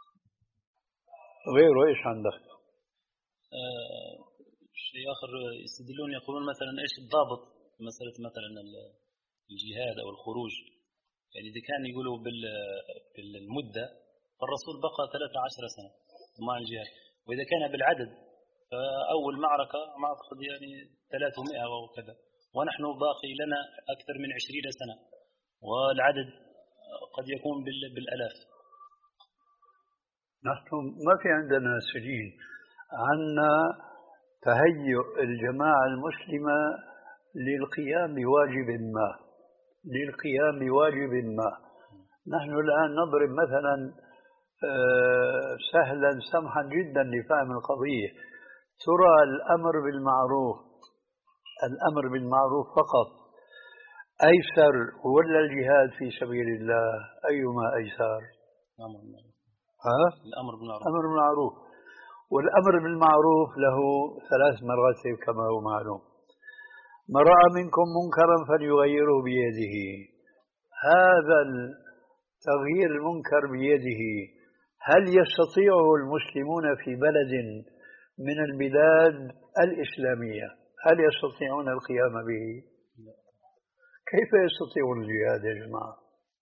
غيره إيش عندك؟ آه شيء آخر يستدلون يقولون مثلا إيش الضابط مسألة مثلا الجهاد أو الخروج، يعني إذا كان يقولوا بالمدة فالرسول بقى ثلاثة عشر سنة مع الجهاد، وإذا كان بالعدد فأول معركة ما أعتقد يعني ثلاثمائة أو كذا، ونحن باقي لنا أكثر من عشرين سنة، والعدد قد يكون بالألاف. نحن ما في عندنا سجين، عندنا تهيؤ الجماعة المسلمة للقيام بواجب ما للقيام بواجب ما نحن الآن نضرب مثلا سهلا سمحا جدا لفهم القضية. ترى الأمر بالمعروف الأمر بالمعروف فقط أيسر ولا الجهاد في سبيل الله؟ أيما أيسر؟ ها؟ الأمر بالمعروف. الأمر بالمعروف. والأمر بالمعروف له ثلاث مراتب كما هو معلوم. من رأى منكم منكرا فليغيره بيده. هذا التغيير المنكر بيده هل يستطيعه المسلمون في بلد من البلاد الإسلامية؟ هل يستطيعون القيام به؟ كيف يستطيعون الجهاد يا جماعة؟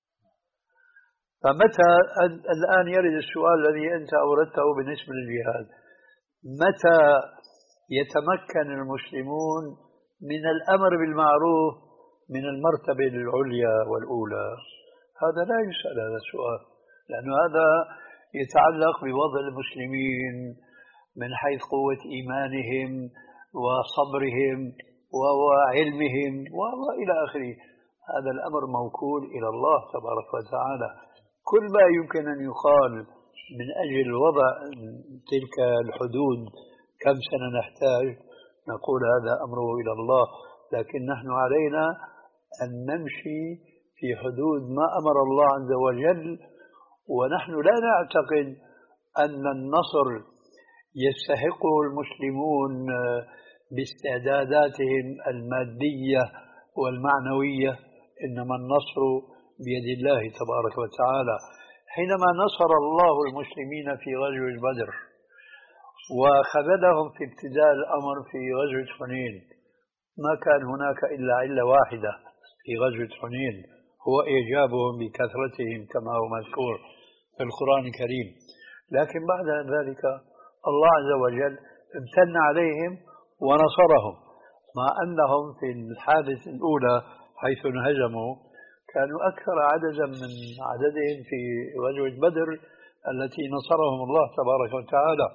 فمتى الآن يرد السؤال الذي أنت أوردته بالنسبة للجهاد، متى يتمكن المسلمون من الأمر بالمعروف من المرتبة العليا والأولى؟ هذا لا يسأل هذا السؤال، لأن هذا يتعلق بوضع المسلمين من حيث قوة إيمانهم وصبرهم وعلمهم وإلى آخره. هذا الأمر موكول إلى الله تبارك وتعالى. كل ما يمكن أن يقال من أجل وضع تلك الحدود كم سنة نحتاج، نقول هذا أمره إلى الله، لكن نحن علينا أن نمشي في حدود ما أمر الله عز وجل. ونحن لا نعتقد أن النصر يستحقه المسلمون باستعداداتهم المادية والمعنوية، إنما النصر بيد الله تبارك وتعالى. حينما نصر الله المسلمين في غزوة بدر وخذلهم في ابتداء الأمر في غزوة حنين، ما كان هناك إلا علة واحدة في غزوة حنين، هو إعجابهم بكثرتهم كما هو مذكور في القرآن الكريم. لكن بعد ذلك الله عز وجل امتن عليهم ونصرهم، مع أنهم في الحادثة الأولى حيث انهزموا كانوا أكثر عددا من عددهم في غزوة بدر التي نصرهم الله تبارك وتعالى.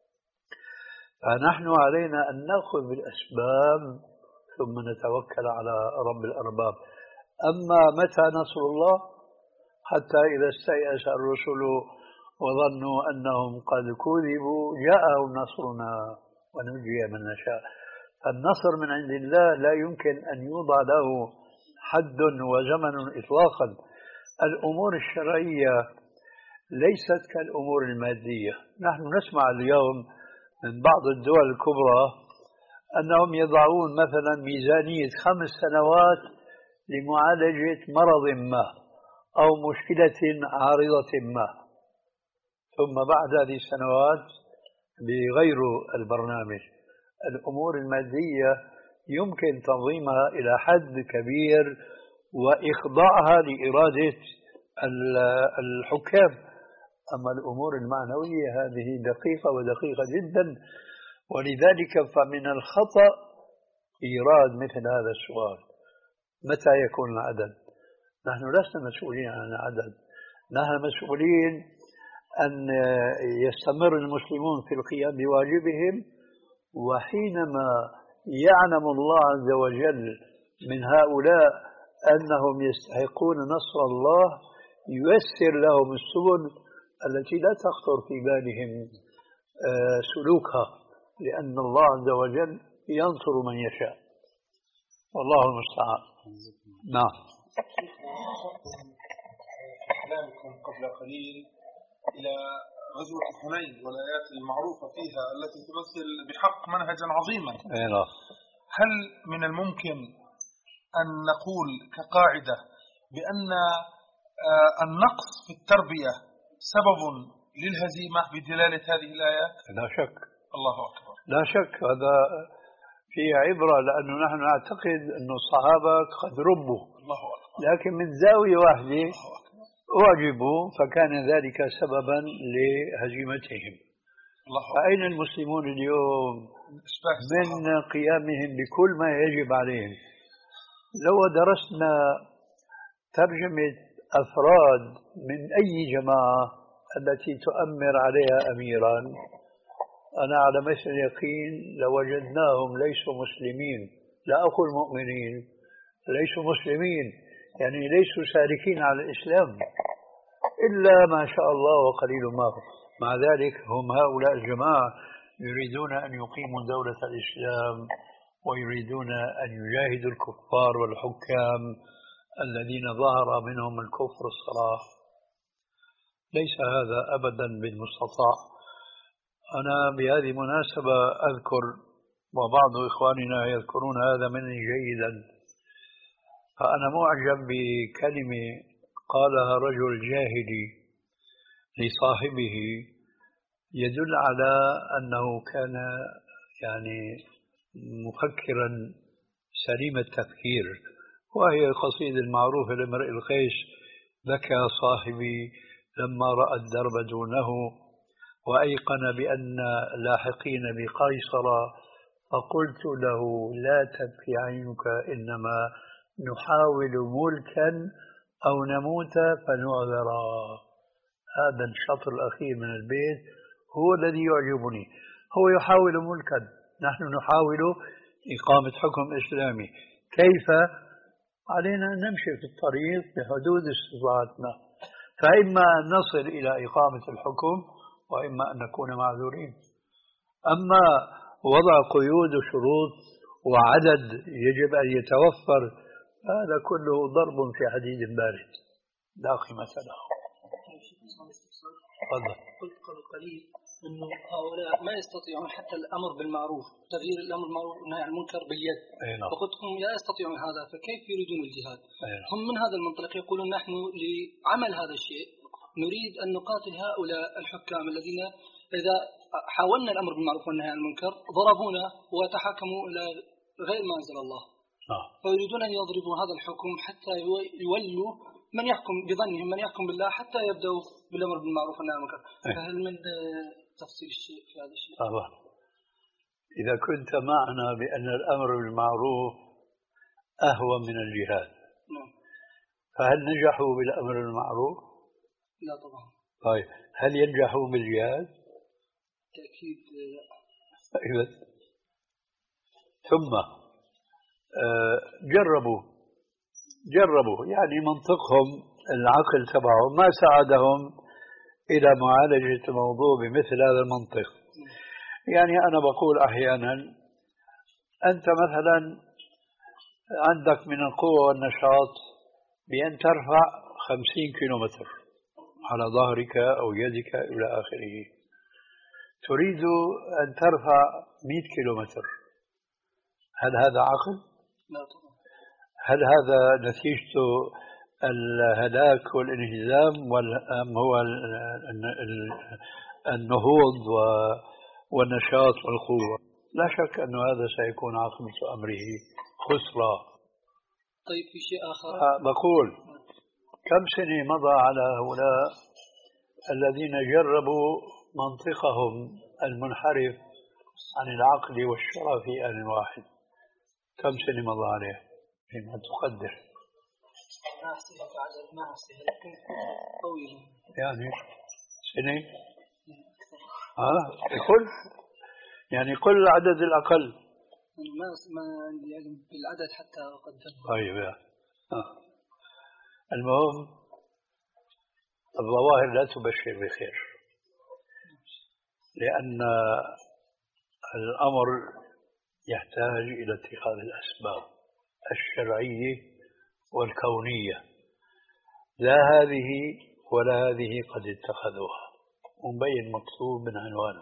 فنحن علينا أن نأخذ بالأسباب ثم نتوكل على رب الأرباب. أما متى نصر الله؟ حتى إذا استيأس الرسل وظنوا أنهم قد كذبوا جاءهم نصرنا ونجي من نشاء. النصر من عند الله لا يمكن أن يوضع له حد وزمن إطلاقا. الأمور الشرعية ليست كالأمور المادية. نحن نسمع اليوم من بعض الدول الكبرى أنهم يضعون مثلا ميزانية خمس سنوات لمعالجة مرض ما أو مشكلة عارضة ما، ثم بعد هذه السنوات بغير البرنامج. الأمور المادية يمكن تنظيمها إلى حد كبير وإخضاعها لإرادة الحكام، أما الأمور المعنوية هذه دقيقة ودقيقة جدا. ولذلك فمن الخطأ إيراد مثل هذا السؤال: متى يكون العدد؟ نحن لسنا مسؤولين عن العدد، نحن مسؤولين أن يستمر المسلمون في القيام بواجبهم، وحينما يعلم الله عز وجل من هؤلاء أنهم يستحقون نصر الله ييسر لهم السبل التي لا تخطر في بالهم سلوكها، لأن الله عز وجل ينصر من يشاء، والله المستعان. نعم. كلامكم قبل قليل إلى غزوة حنين والآيات المعروفة فيها التي تمثل بحق منهجا عظيما. هل من الممكن أن نقول كقاعدة بأن النقص في التربية سبب للهزيمة بدلالة هذه الآيات؟ لا شك. الله أكبر. لا شك، هذا فيه عبرة، لأنه نحن نعتقد أن الصحابة قد ربوا، الله أكبر، لكن من زاوية واحدة أعجبوا فكان ذلك سببا لهزيمتهم. فأين المسلمون اليوم من قيامهم بكل ما يجب عليهم؟ لو درسنا ترجمة أفراد من أي جماعة التي تؤمر عليها أميرا، أنا على مثل اليقين لوجدناهم ليسوا مسلمين، لا أقول مؤمنين، ليسوا مسلمين، يعني ليسوا سالكين على الإسلام، إلا ما شاء الله وقليل ما هو. مع ذلك هم هؤلاء الجماعة يريدون أن يقيموا دولة الإسلام ويريدون أن يجاهدوا الكفار والحكام الذين ظهر منهم الكفر الصراح. ليس هذا أبدا بالمستطاع. أنا بهذه المناسبة أذكر، وبعض إخواننا يذكرون هذا مني جيدا، فأنا معجب بكلمة قالها رجل جاهلي لصاحبه يدل على أنه كان يعني مفكرا سليم التفكير، وهي القصيدة المعروفة لامرئ القيس: بكى صاحبي لما رأى الدرب دونه وأيقن بأن لاحقين بقيصر، فقلت له لا تبكي عينك إنما نحاول ملكا أو نموت فنعذرا. هذا الشطر الأخير من البيت هو الذي يعجبني. هو يحاول ملكا، نحن نحاول إقامة حكم إسلامي. كيف؟ علينا أن نمشي في الطريق بحدود استطاعتنا، فإما أن نصل إلى إقامة الحكم وإما أن نكون معذورين. أما وضع قيود وشروط وعدد يجب أن يتوفر، هذا كله ضرب في حديد بارد لا قيمة له. قلت قبل قليل أنه هؤلاء ما يستطيعون حتى الأمر بالمعروف، تغيير الأمر بالمعروف والنهي عن المنكر باليد، فقلت هم لا يستطيعون هذا، فكيف يريدون الجهاد؟ هم من هذا المنطلق يقولون نحن لعمل هذا الشيء نريد أن نقاتل هؤلاء الحكام الذين إذا حاولنا الأمر بالمعروف والنهي عن المنكر ضربونا وتحاكموا إلى غير ما أنزل الله. فيريدون أن يضربوا هذا الحكم حتى يولوا من يحكم بظنهم من يحكم بالله حتى يبدأوا بالأمر بالمعروف والنهي عن المنكر. فهل من تفصيل الشيء في هذا الشيء؟ طبعا. إذا كنت معنا بأن الأمر بالمعروف أهون من الجهاد، نعم، فهل نجحوا بالأمر بالمعروف؟ لا طبعا. طيب هل ينجحوا بالجهاد؟ تأكيد لا. طيب. ثم جربوا جربوا يعني منطقهم العقل تبعهم ما ساعدهم إلى معالجة الموضوع بمثل هذا المنطق. يعني أنا بقول أحيانا أنت مثلا عندك من القوة والنشاط بأن ترفع خمسين كيلومتر على ظهرك أو يدك إلى آخره، تريد أن ترفع مئة كيلومتر، هل هذا عقل؟ لا طبعا. هل هذا نتيجته الهلاك والانهزام أم هو النهوض والنشاط والقوة؟ لا شك أن هذا سيكون عاقبة أمره خسرة. طيب في شيء آخر بقول كم سنة مضى على هؤلاء الذين جربوا منطقهم المنحرف عن العقل والشرع في آن واحد؟ كم سنة مضى عليه فيما تقدر؟ ما أحسها كعدد، ما أحسها لكن طويلة يعني سنة. آه قل يعني قل العدد الأقل. ما ما عندي علم بالعدد حتى أقدر. طيب يا آه. المهم الظواهر لا تبشر بخير، لأن الأمر يحتاج إلى اتخاذ الأسباب الشرعية والكونية، لا هذه ولا هذه قد اتخذوها، ومبين مكتوب من عنوانه.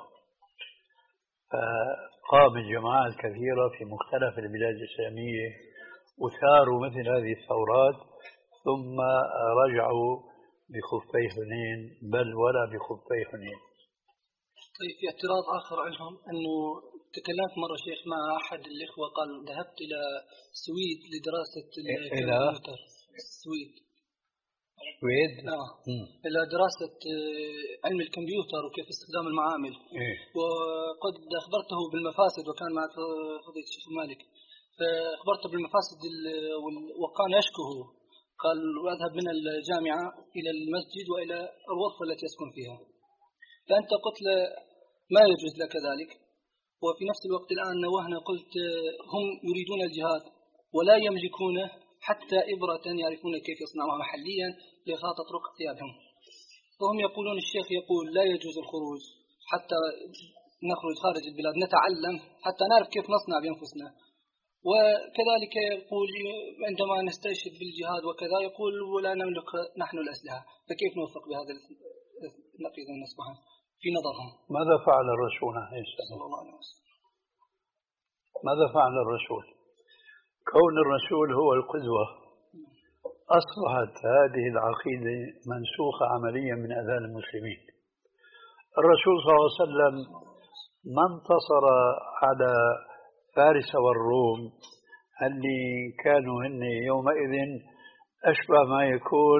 فقامت جماعات كثيرة في مختلف البلاد الإسلامية وثاروا مثل هذه الثورات، ثم رجعوا بخفي حنين، بل ولا بخفي حنين. طيب في اعتراض آخر عنهم أنه تكلمت مرة شيخ مع أحد الإخوة قال ذهبت إلى السويد لدراسة الكمبيوتر. السويد السويد؟ آه. إلى دراسة علم الكمبيوتر وكيف استخدام المعامل. إيه؟ وقد أخبرته بالمفاسد، وكان مع فضيلة الشيخ مالك، فأخبرته بالمفاسد وكان يشكه، قال وأذهب من الجامعة إلى المسجد وإلى الغرفة التي يسكن فيها. فأنت قلت ما يجوز لك ذلك، وفي نفس الوقت الآن نوهنا قلت هم يريدون الجهاد ولا يملكونه حتى إبرة يعرفون كيف يصنعوها محليا لخاطة طرق احتياجهم. وهم يقولون الشيخ يقول لا يجوز الخروج حتى نخرج خارج البلاد نتعلم حتى نعرف كيف نصنع بأنفسنا. وكذلك يقول عندما نستشهد بالجهاد وكذا يقول ولا نملك نحن الأسلحة، فكيف نوفق بهذا النقيض والنسبة في نظرهم؟ ماذا فعل الرسول عليه الصلاة والسلام؟ ماذا فعل الرسول؟ كون الرسول هو القدوة أصبحت هذه العقيدة منسوخة عمليا من أذهان المسلمين. الرسول صلى الله عليه وسلم ما انتصر على فارس والروم اللي كانوا هن يومئذ أشبه ما يكون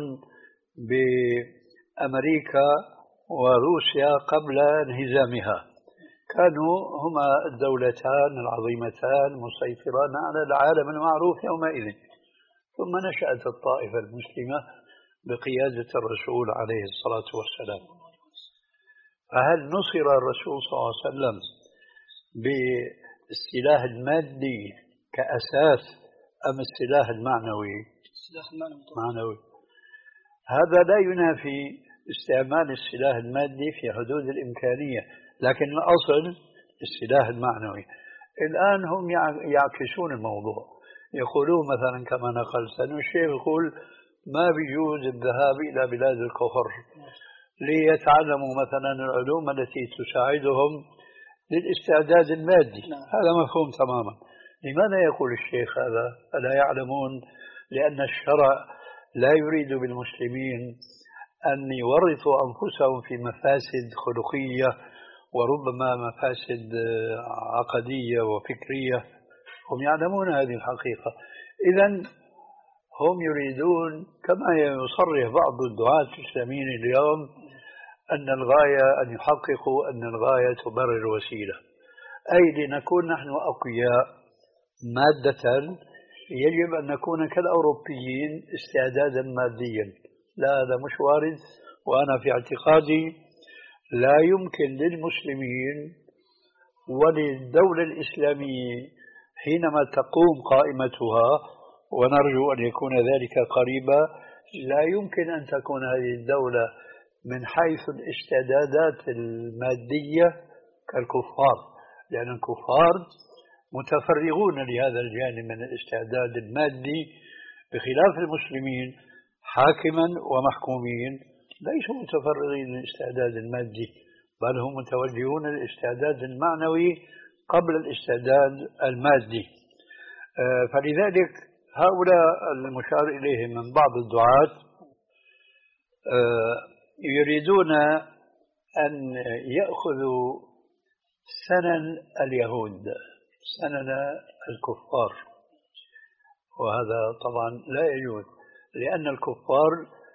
بأمريكا وروسيا قبل انهزامها، كانوا هما الدولتان العظيمتان مسيطران على العالم المعروف يومئذ. ثم نشأت الطائفة المسلمة بقيادة الرسول عليه الصلاة والسلام. فهل نصر الرسول صلى الله عليه وسلم بالسلاح المادي كأساس أم السلاح المعنوي؟ السلاح المعنوي. هذا لا ينافي استعمال السلاح المادي في حدود الإمكانية، لكن الأصل السلاح المعنوي. الآن هم يعكسون الموضوع، يقولون مثلا كما نقلت أن الشيخ يقول ما بيجوز الذهاب إلى بلاد الكفر ليتعلموا مثلا العلوم التي تساعدهم للاستعداد المادي. هذا مفهوم تماما. لماذا يقول الشيخ هذا؟ ألا يعلمون لأن الشرع لا يريد بالمسلمين أن يورطوا أنفسهم في مفاسد خلقية وربما مفاسد عقدية وفكرية. هم يعلمون هذه الحقيقة. إذن هم يريدون كما يصرح بعض الدعاة الإسلاميين اليوم أن الغاية أن يحققوا أن الغاية تبرر الوسيلة، أي لنكون نحن أقوياء مادة يجب أن نكون كالأوروبيين استعدادا ماديا. لا، هذا مش وارد. وأنا في اعتقادي لا يمكن للمسلمين وللدولة الإسلامية حينما تقوم قائمتها، ونرجو أن يكون ذلك قريبا، لا يمكن أن تكون هذه الدولة من حيث الاستعدادات المادية كالكفار، لأن الكفار متفرغون لهذا الجانب من الاستعداد المادي، بخلاف المسلمين حاكما ومحكومين ليسوا متفرغين للاستعداد المادي، بل هم متوجهون للاستعداد المعنوي قبل الاستعداد المادي. فلذلك هؤلاء المشار إليهم من بعض الدعاة يريدون أن يأخذوا سنن اليهود، سنن الكفار، وهذا طبعا لا يجوز، لأن الكفار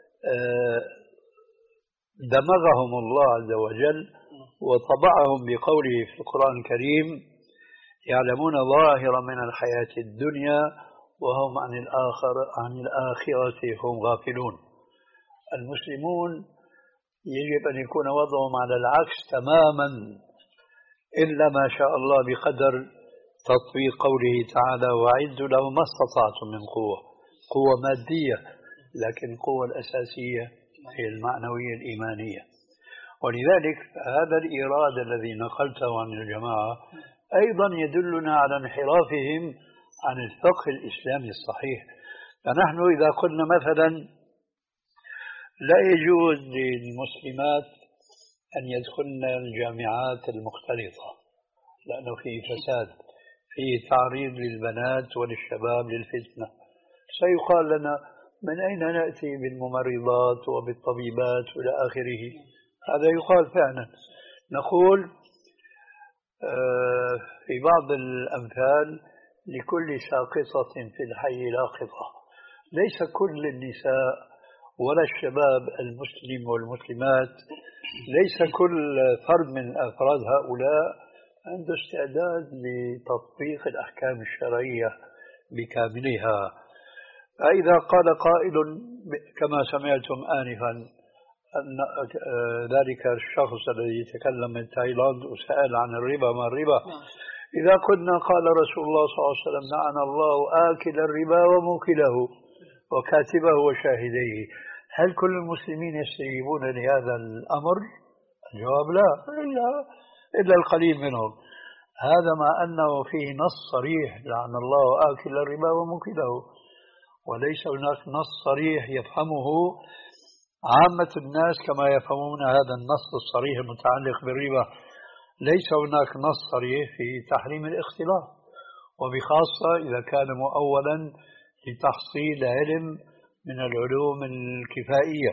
دمغهم الله عز وجل وطبعهم بقوله في القرآن الكريم يعلمون ظاهرا من الحياة الدنيا وهم عن الآخر عن الآخرة هم غافلون. المسلمون يجب أن يكون وضعهم على العكس تماما، إلا ما شاء الله بقدر تطبيق قوله تعالى وأعدوا لهم ما استطعتم من قوة، قوة مادية، لكن القوة الأساسية هي المعنوية الإيمانية. ولذلك هذا الإيراد الذي نقلته عن الجماعة أيضا يدلنا على انحرافهم عن الفقه الإسلامي الصحيح. فنحن إذا قلنا مثلا لا يجوز للمسلمات أن يدخلن الجامعات المختلطة لأنه فيه فساد، فيه تعريض للبنات وللشباب للفتنة، سيقال لنا من أين نأتي بالممرضات وبالطبيبات وإلى آخره. هذا يقال فعلا. نقول في بعض الأمثال لكل ساقطة في الحي لاقطة. ليس كل النساء ولا الشباب المسلم والمسلمات، ليس كل فرد من أفراد هؤلاء عنده استعداد لتطبيق الأحكام الشرعية بكاملها. فإذا قال قائل كما سمعتم آنفا أن ذلك الشخص الذي يتكلم من تايلاند وسأل عن الربا ما الربا، إذا قلنا قال رسول الله صلى الله عليه وسلم لعن الله آكل الربا وموكله وكاتبه وشاهديه، هل كل المسلمين يستجيبون لهذا الأمر؟ الجواب لا، إلا, إلا القليل منهم. هذا مع أنه فيه نص صريح لعن الله آكل الربا وموكله، وليس هناك نص صريح يفهمه عامة الناس كما يفهمون هذا النص الصريح المتعلق بالربا. ليس هناك نص صريح في تحريم الاختلاط، وبخاصة إذا كان مؤولا لتحصيل علم من العلوم الكفائية.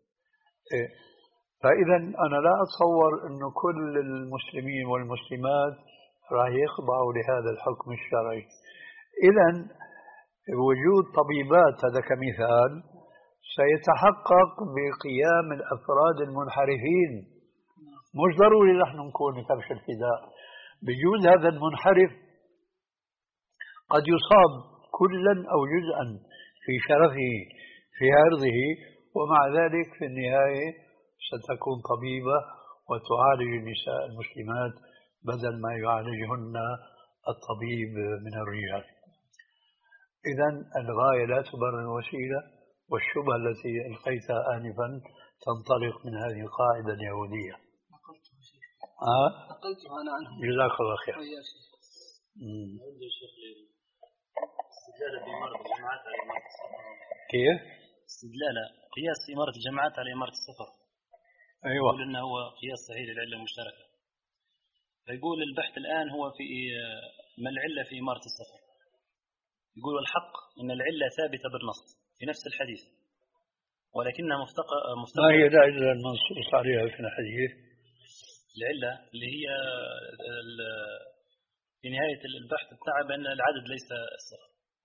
فإذا أنا لا أتصور أن كل المسلمين والمسلمات راح يخضعوا لهذا الحكم الشرعي. إذا وجود طبيبات هذا كمثال سيتحقق بقيام الأفراد المنحرفين. مش ضروري نحن نكون كبش الفداء، بجوز هذا المنحرف قد يصاب كلا أو جزءا في شرفه في عرضه، ومع ذلك في النهاية ستكون طبيبة وتعالج النساء المسلمات بدل ما يعالجهن الطبيب من الرجال. إذا الغاية لا تبرر الوسيلة، والشبهة التي ألقيتها آنفا تنطلق من هذه القاعدة اليهودية. آه؟ نقلتها أنا عنهم. جزاك الله خير. استدلال بإمارة الجماعات على إمارة السفر. كيف؟ استدلال قياس إمارة الجماعات على إمارة السفر. أيوة. يقول إنه هو قياس صحيح للعلة المشتركة. فيقول البحث الآن هو في ما العلة في إمارة السفر. يقول الحق إن العلة ثابتة بالنص في نفس الحديث، ولكنها مفتقة مفتقة. ما هي العلة المنصوص عليها في الحديث؟ العلة اللي هي في نهاية البحث بتاعها بأن العدد ليس السفر.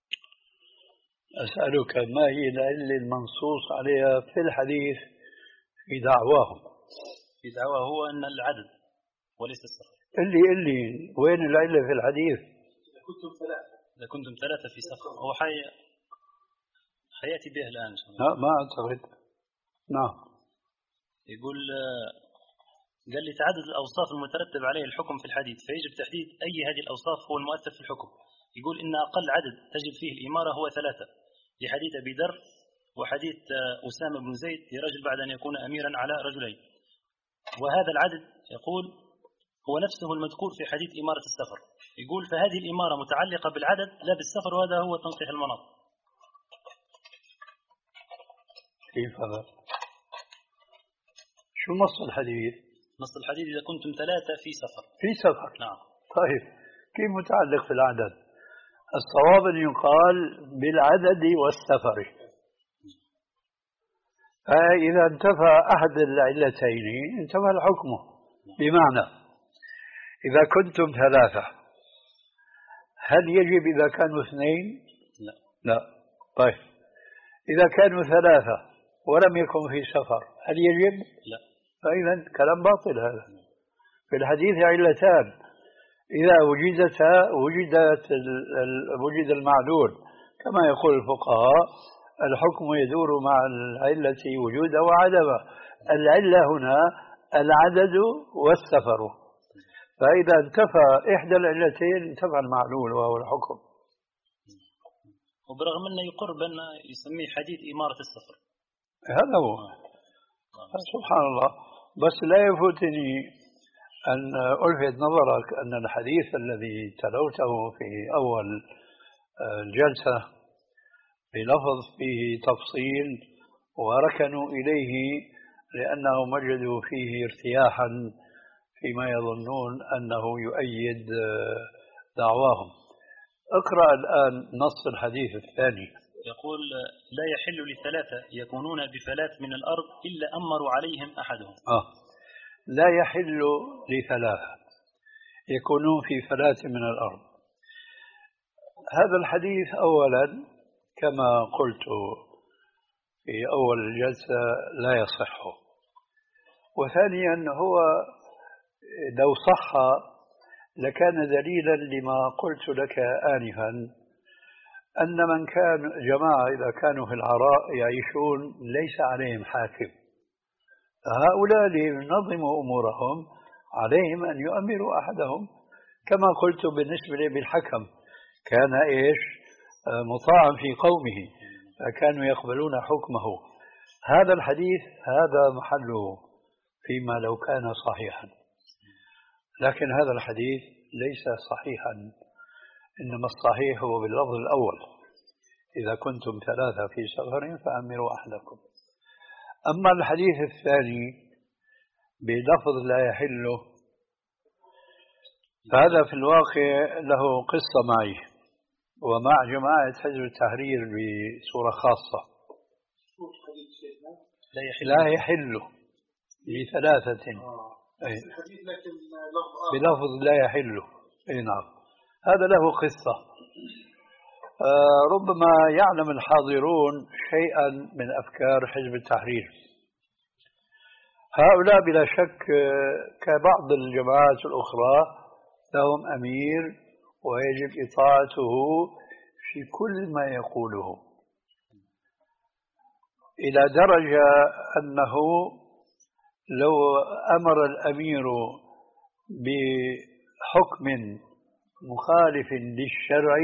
أسألك ما هي العلة المنصوص عليها في الحديث في دعواهم؟ في دعواه هو أن العدد وليس السفر. اللي اللي وين العلة في الحديث؟ إذا كنتم ثلاثة إذا كنتم ثلاثة في سفر هو حي حياتي به الآن. لا ما أعتقد. نعم. يقول قال لي تعدد الأوصاف المترتب عليه الحكم في الحديث، فيجب تحديد أي هذه الأوصاف هو المؤثر في الحكم. يقول إن أقل عدد تجد فيه الإمارة هو ثلاثة، لحديث أبي ذر وحديث أسامة بن زيد لرجل بعد أن يكون أميرا على رجلين. وهذا العدد يقول هو نفسه المذكور في حديث إمارة السفر. يقول فهذه الإمارة متعلقة بالعدد لا بالسفر، وهذا هو تنقيح المناط. كيف هذا؟ شو نص الحديث؟ نص الحديث إذا كنتم ثلاثة في سفر. في سفر. نعم. طيب كيف متعلق في العدد؟ الصواب أن يقال بالعدد والسفر. فإذا انتفى أحد العلتين انتفى الحكم. بمعنى إذا كنتم ثلاثة هل يجب إذا كانوا اثنين؟ لا. لا. طيب إذا كانوا ثلاثة ولم يكن في سفر هل يجب؟ لا. فإذا كلام باطل هذا. في الحديث علتان، إذا وجدتا وجدت وجد المعلول كما يقول الفقهاء الحكم يدور مع العلة وجودا وعدما. العلة هنا العدد والسفر، فإذا انتفى إحدى العلتين انتفى المعلول وهو الحكم. وبرغم أنه يقر بأن يسميه حديث إمارة السفر. هذا هو. سبحان الله. بس لا يفوتني أن ألفت نظرك أن الحديث الذي تلوته في أول الجلسة بلفظ فيه تفصيل وركنوا إليه لأنهم وجدوا فيه ارتياحا فيما يظنون أنه يؤيد دعواهم. اقرأ الآن نص الحديث الثاني. يقول لا يحل لثلاثة يكونون بفلات من الأرض إلا أمروا عليهم أحدهم. آه. لا يحل لثلاثة يكونون في فلات من الأرض. هذا الحديث أولا كما قلت في أول الجلسة لا يصح، وثانيا هو لو صح لكان دليلا لما قلت لك آنفا أن من كان جماعة إذا كانوا في العراء يعيشون ليس عليهم حاكم، هؤلاء لينظموا أمورهم عليهم أن يؤمروا أحدهم. كما قلت بالنسبة بالحكم كان إيش مطاعا في قومه فكانوا يقبلون حكمه. هذا الحديث هذا محله فيما لو كان صحيحا، لكن هذا الحديث ليس صحيحا، إنما الصحيح هو باللفظ الأول: إذا كنتم ثلاثة في سفر فأمروا أحدكم. أما الحديث الثاني بلفظ لا يحل، فهذا في الواقع له قصة معي ومع جماعة حزب التحرير بصورة خاصة. لا يحل, لا يحل لثلاثة آه. أي. الحديث لكن لفظ بلفظ لا يحل. أي نعم، هذا له قصة. آه ربما يعلم الحاضرون شيئا من أفكار حزب التحرير. هؤلاء بلا شك كبعض الجماعات الأخرى لهم أمير ويجب إطاعته في كل ما يقوله، إلى درجة أنه لو أمر الأمير بحكم مخالف للشرع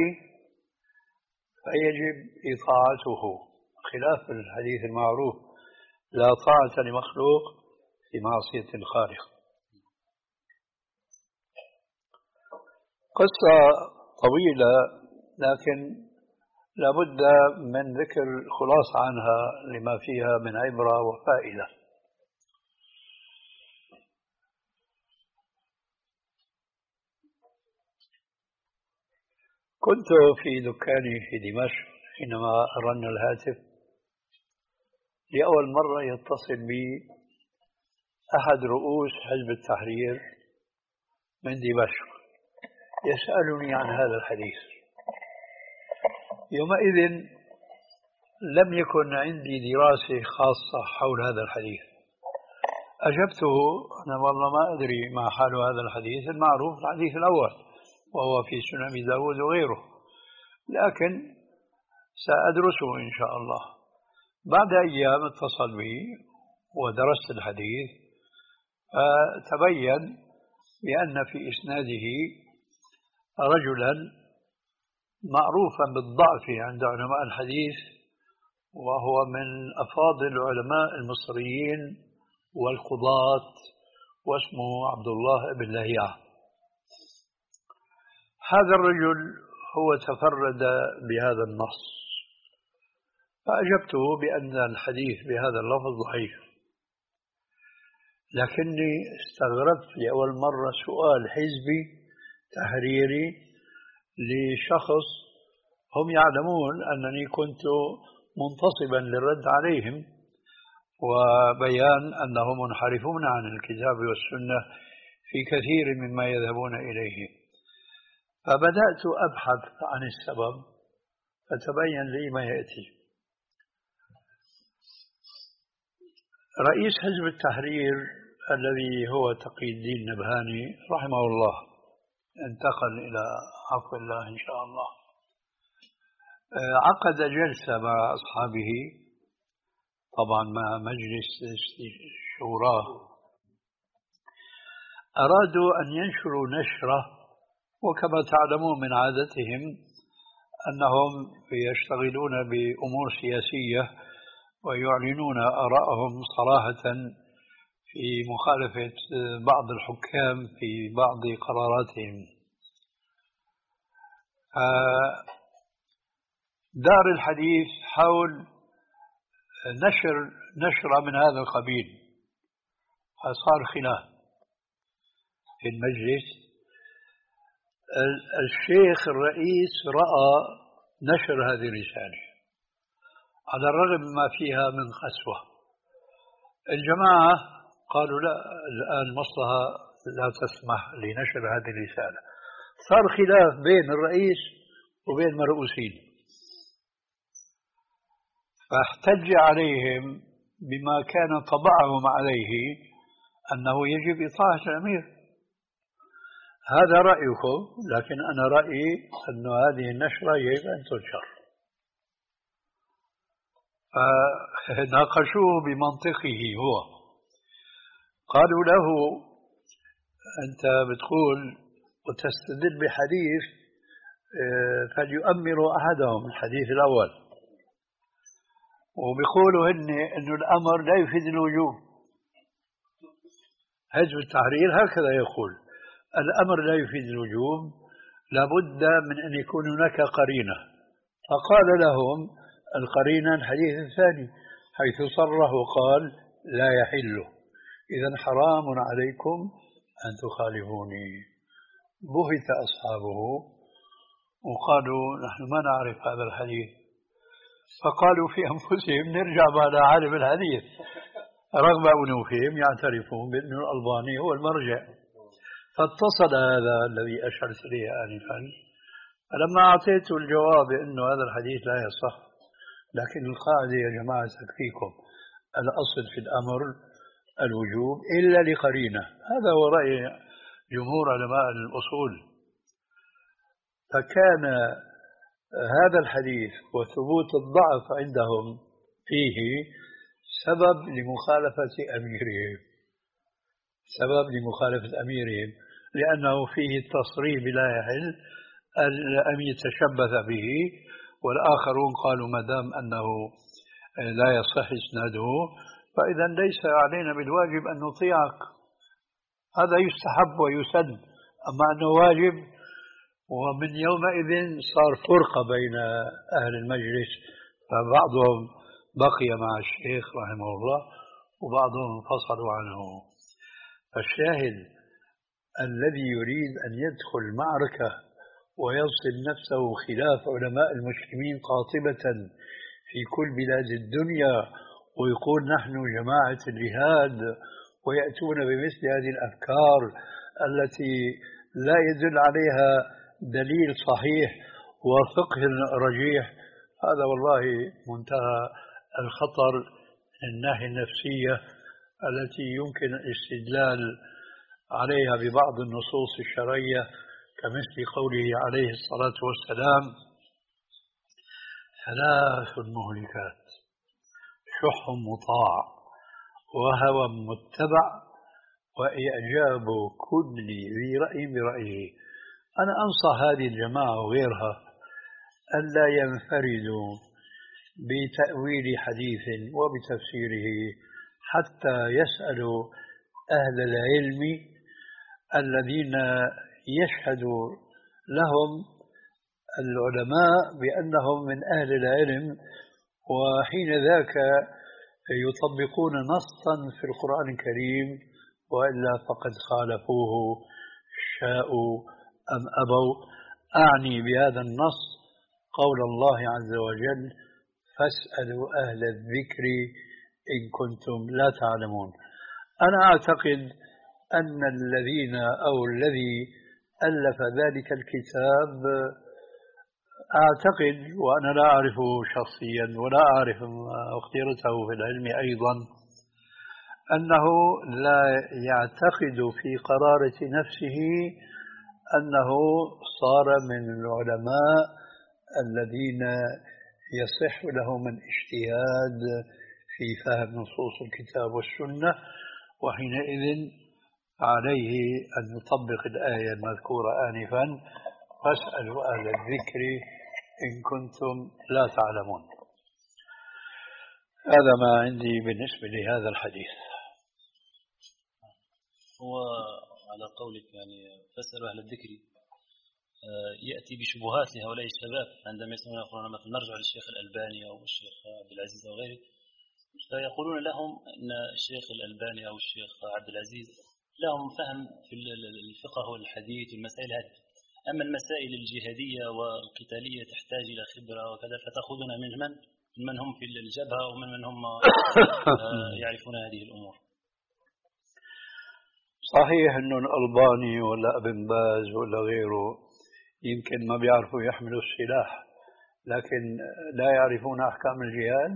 فيجب إطاعته، خلاف الحديث المعروف: لا طاعة لمخلوق في معصية الخالق. قصة طويلة لكن لابد من ذكر الخلاصة عنها لما فيها من عبرة وفائدة. كنت في دكاني في دمشق حينما رن الهاتف، لأول مرة يتصل بي أحد رؤوس حزب التحرير من دمشق يسألني عن هذا الحديث. يومئذ لم يكن عندي دراسة خاصة حول هذا الحديث. أجبته: أنا والله ما أدري ما حال هذا الحديث، المعروف الحديث الأول وهو في سنن أبي داود وغيره، لكن سأدرسه إن شاء الله. بعد أيام اتصل بي ودرست الحديث، فتبين بأن في إسناده رجلا معروفا بالضعف عند علماء الحديث، وهو من أفاضل العلماء المصريين والقضاة، واسمه عبد الله بن لهيعة. هذا الرجل هو تفرد بهذا النص، فأجبته بأن الحديث بهذا اللفظ ضعيف، لكني استغربت لأول مرة سؤال حزبي تحريري لشخص هم يعلمون أنني كنت منتصبا للرد عليهم وبيان أنهم منحرفون عن الكتاب والسنة في كثير مما يذهبون إليه. فبدأت أبحث عن السبب، فتبين لي ما يأتي. رئيس حزب التحرير الذي هو تقي الدين نبهاني رحمه الله انتقل إلى عفو الله إن شاء الله، عقد جلسة مع أصحابه، طبعا مع مجلس الشورى، أرادوا أن ينشروا نشرة، وكما تعلمون من عادتهم أنهم يشتغلون بأمور سياسية ويعلنون آراءهم صراحة في مخالفة بعض الحكام في بعض قراراتهم. دار الحديث حول نشر نشرة من هذا القبيل، فصار خلاف في المجلس. الشيخ الرئيس رأى نشر هذه الرسالة على الرغم ما فيها من قسوة. الجماعة قالوا لا، الآن المصلحة لا تسمح لنشر هذه الرسالة. صار خلاف بين الرئيس وبين المرؤوسين، فاحتج عليهم بما كان طبعهم عليه أنه يجب إطاعة الأمير. هذا رأيكم، لكن أنا رأيي أن هذه النشرة يجب أن تنشر. فناقشوه بمنطقه هو، قالوا له: أنت بتقول وتستدل بحديث فليؤمروا أحدهم، الحديث الأول، وبيقولوا هن إنه الأمر لا يفيد الوجوب. حزب التحرير هكذا يقول، الأمر لا يفيد الوجوب، لابد من أن يكون هناك قرينة. فقال لهم القرينة الحديث الثاني حيث صرح وقال لا يحل، إذن حرام عليكم أن تخالفوني. بهت أصحابه وقالوا نحن ما نعرف هذا الحديث، فقالوا في أنفسهم نرجع على عالم الحديث، رغم أنوفهم يعترفون بأن الألباني هو المرجع. فاتصل هذا الذي أشرت إليه آنفا، فلما أعطيته الجواب أنه هذا الحديث لا يصح، لكن القاعدة يا جماعة تكفيكم، الأصل في الأمر الوجوب إلا لقرينة. هذا هو رأي جمهور علماء الأصول. فكان هذا الحديث وثبوت الضعف عندهم فيه سبب لمخالفة أميرهم، سبب لمخالفة أميرهم لأنه فيه التصريح بلا يحل أن يتشبث به، والآخرون قالوا ما دام أنه لا يصح إسناده فإذا ليس علينا بالواجب أن نطيعك، هذا يستحب ويسن، أما أنه واجب. ومن يومئذ صار فرقة بين أهل المجلس، فبعضهم بقي مع الشيخ رحمه الله وبعضهم انفصلوا عنه. فالشاهد الذي يريد أن يدخل معركة ويصل نفسه خلاف علماء المسلمين قاطبة في كل بلاد الدنيا ويقول نحن جماعة الجهاد، ويأتون بمثل هذه الأفكار التي لا يدل عليها دليل صحيح وفقه رجيح، هذا والله منتهى الخطر من الناحية النفسية التي يمكن الاستدلال عليها ببعض النصوص الشرعية، كمثل قوله عليه الصلاة والسلام ثلاث مهلكات: شح مطاع، وهوى متبع، وإعجاب كل ذي رأي برأيه. أنا أنصح هذه الجماعة وغيرها ألا ينفردوا بتأويل حديث وبتفسيره، حتى يسألوا أهل العلم الذين يشهد لهم العلماء بأنهم من أهل العلم، وحين ذاك يطبقون نصا في القرآن الكريم، وإلا فقد خالفوه شاءوا أم أبوا. أعني بهذا النص قول الله عز وجل فاسألوا أهل الذكر إن كنتم لا تعلمون. أنا أعتقد أن الذين أو الذي ألف ذلك الكتاب، أعتقد وأنا لا أعرفه شخصيا ولا أعرف اختيارته في العلم أيضا، أنه لا يعتقد في قرارة نفسه أنه صار من العلماء الذين يصح لهم الاجتهاد في فهم نصوص الكتاب والسنة، وحينئذ عليه أن يطبق الآية المذكورة آنفا فاسألوا أهل الذكر إن كنتم لا تعلمون. هذا ما عندي بالنسبة لهذا الحديث. هو على قولك يعني فاسألوا أهل الذكر يأتي بشبهات لهؤلاء الشباب عندما يسمعون يقولون مثلا نرجع للشيخ الألباني أو الشيخ عبد العزيز أو غيره، فيقولون لهم أن الشيخ الألباني أو الشيخ عبد العزيز لهم فهم في الفقه والحديث والمسائل هذه، أما المسائل الجهادية والقتالية تحتاج إلى خبرة وكذا، فتأخذون من من من هم في الجبهة ومن من هم يعرفون هذه الأمور. صحيح أنه الألباني ولا ابن باز ولا غيره يمكن ما بيعرفوا يحملوا السلاح، لكن لا يعرفون أحكام الجهاد.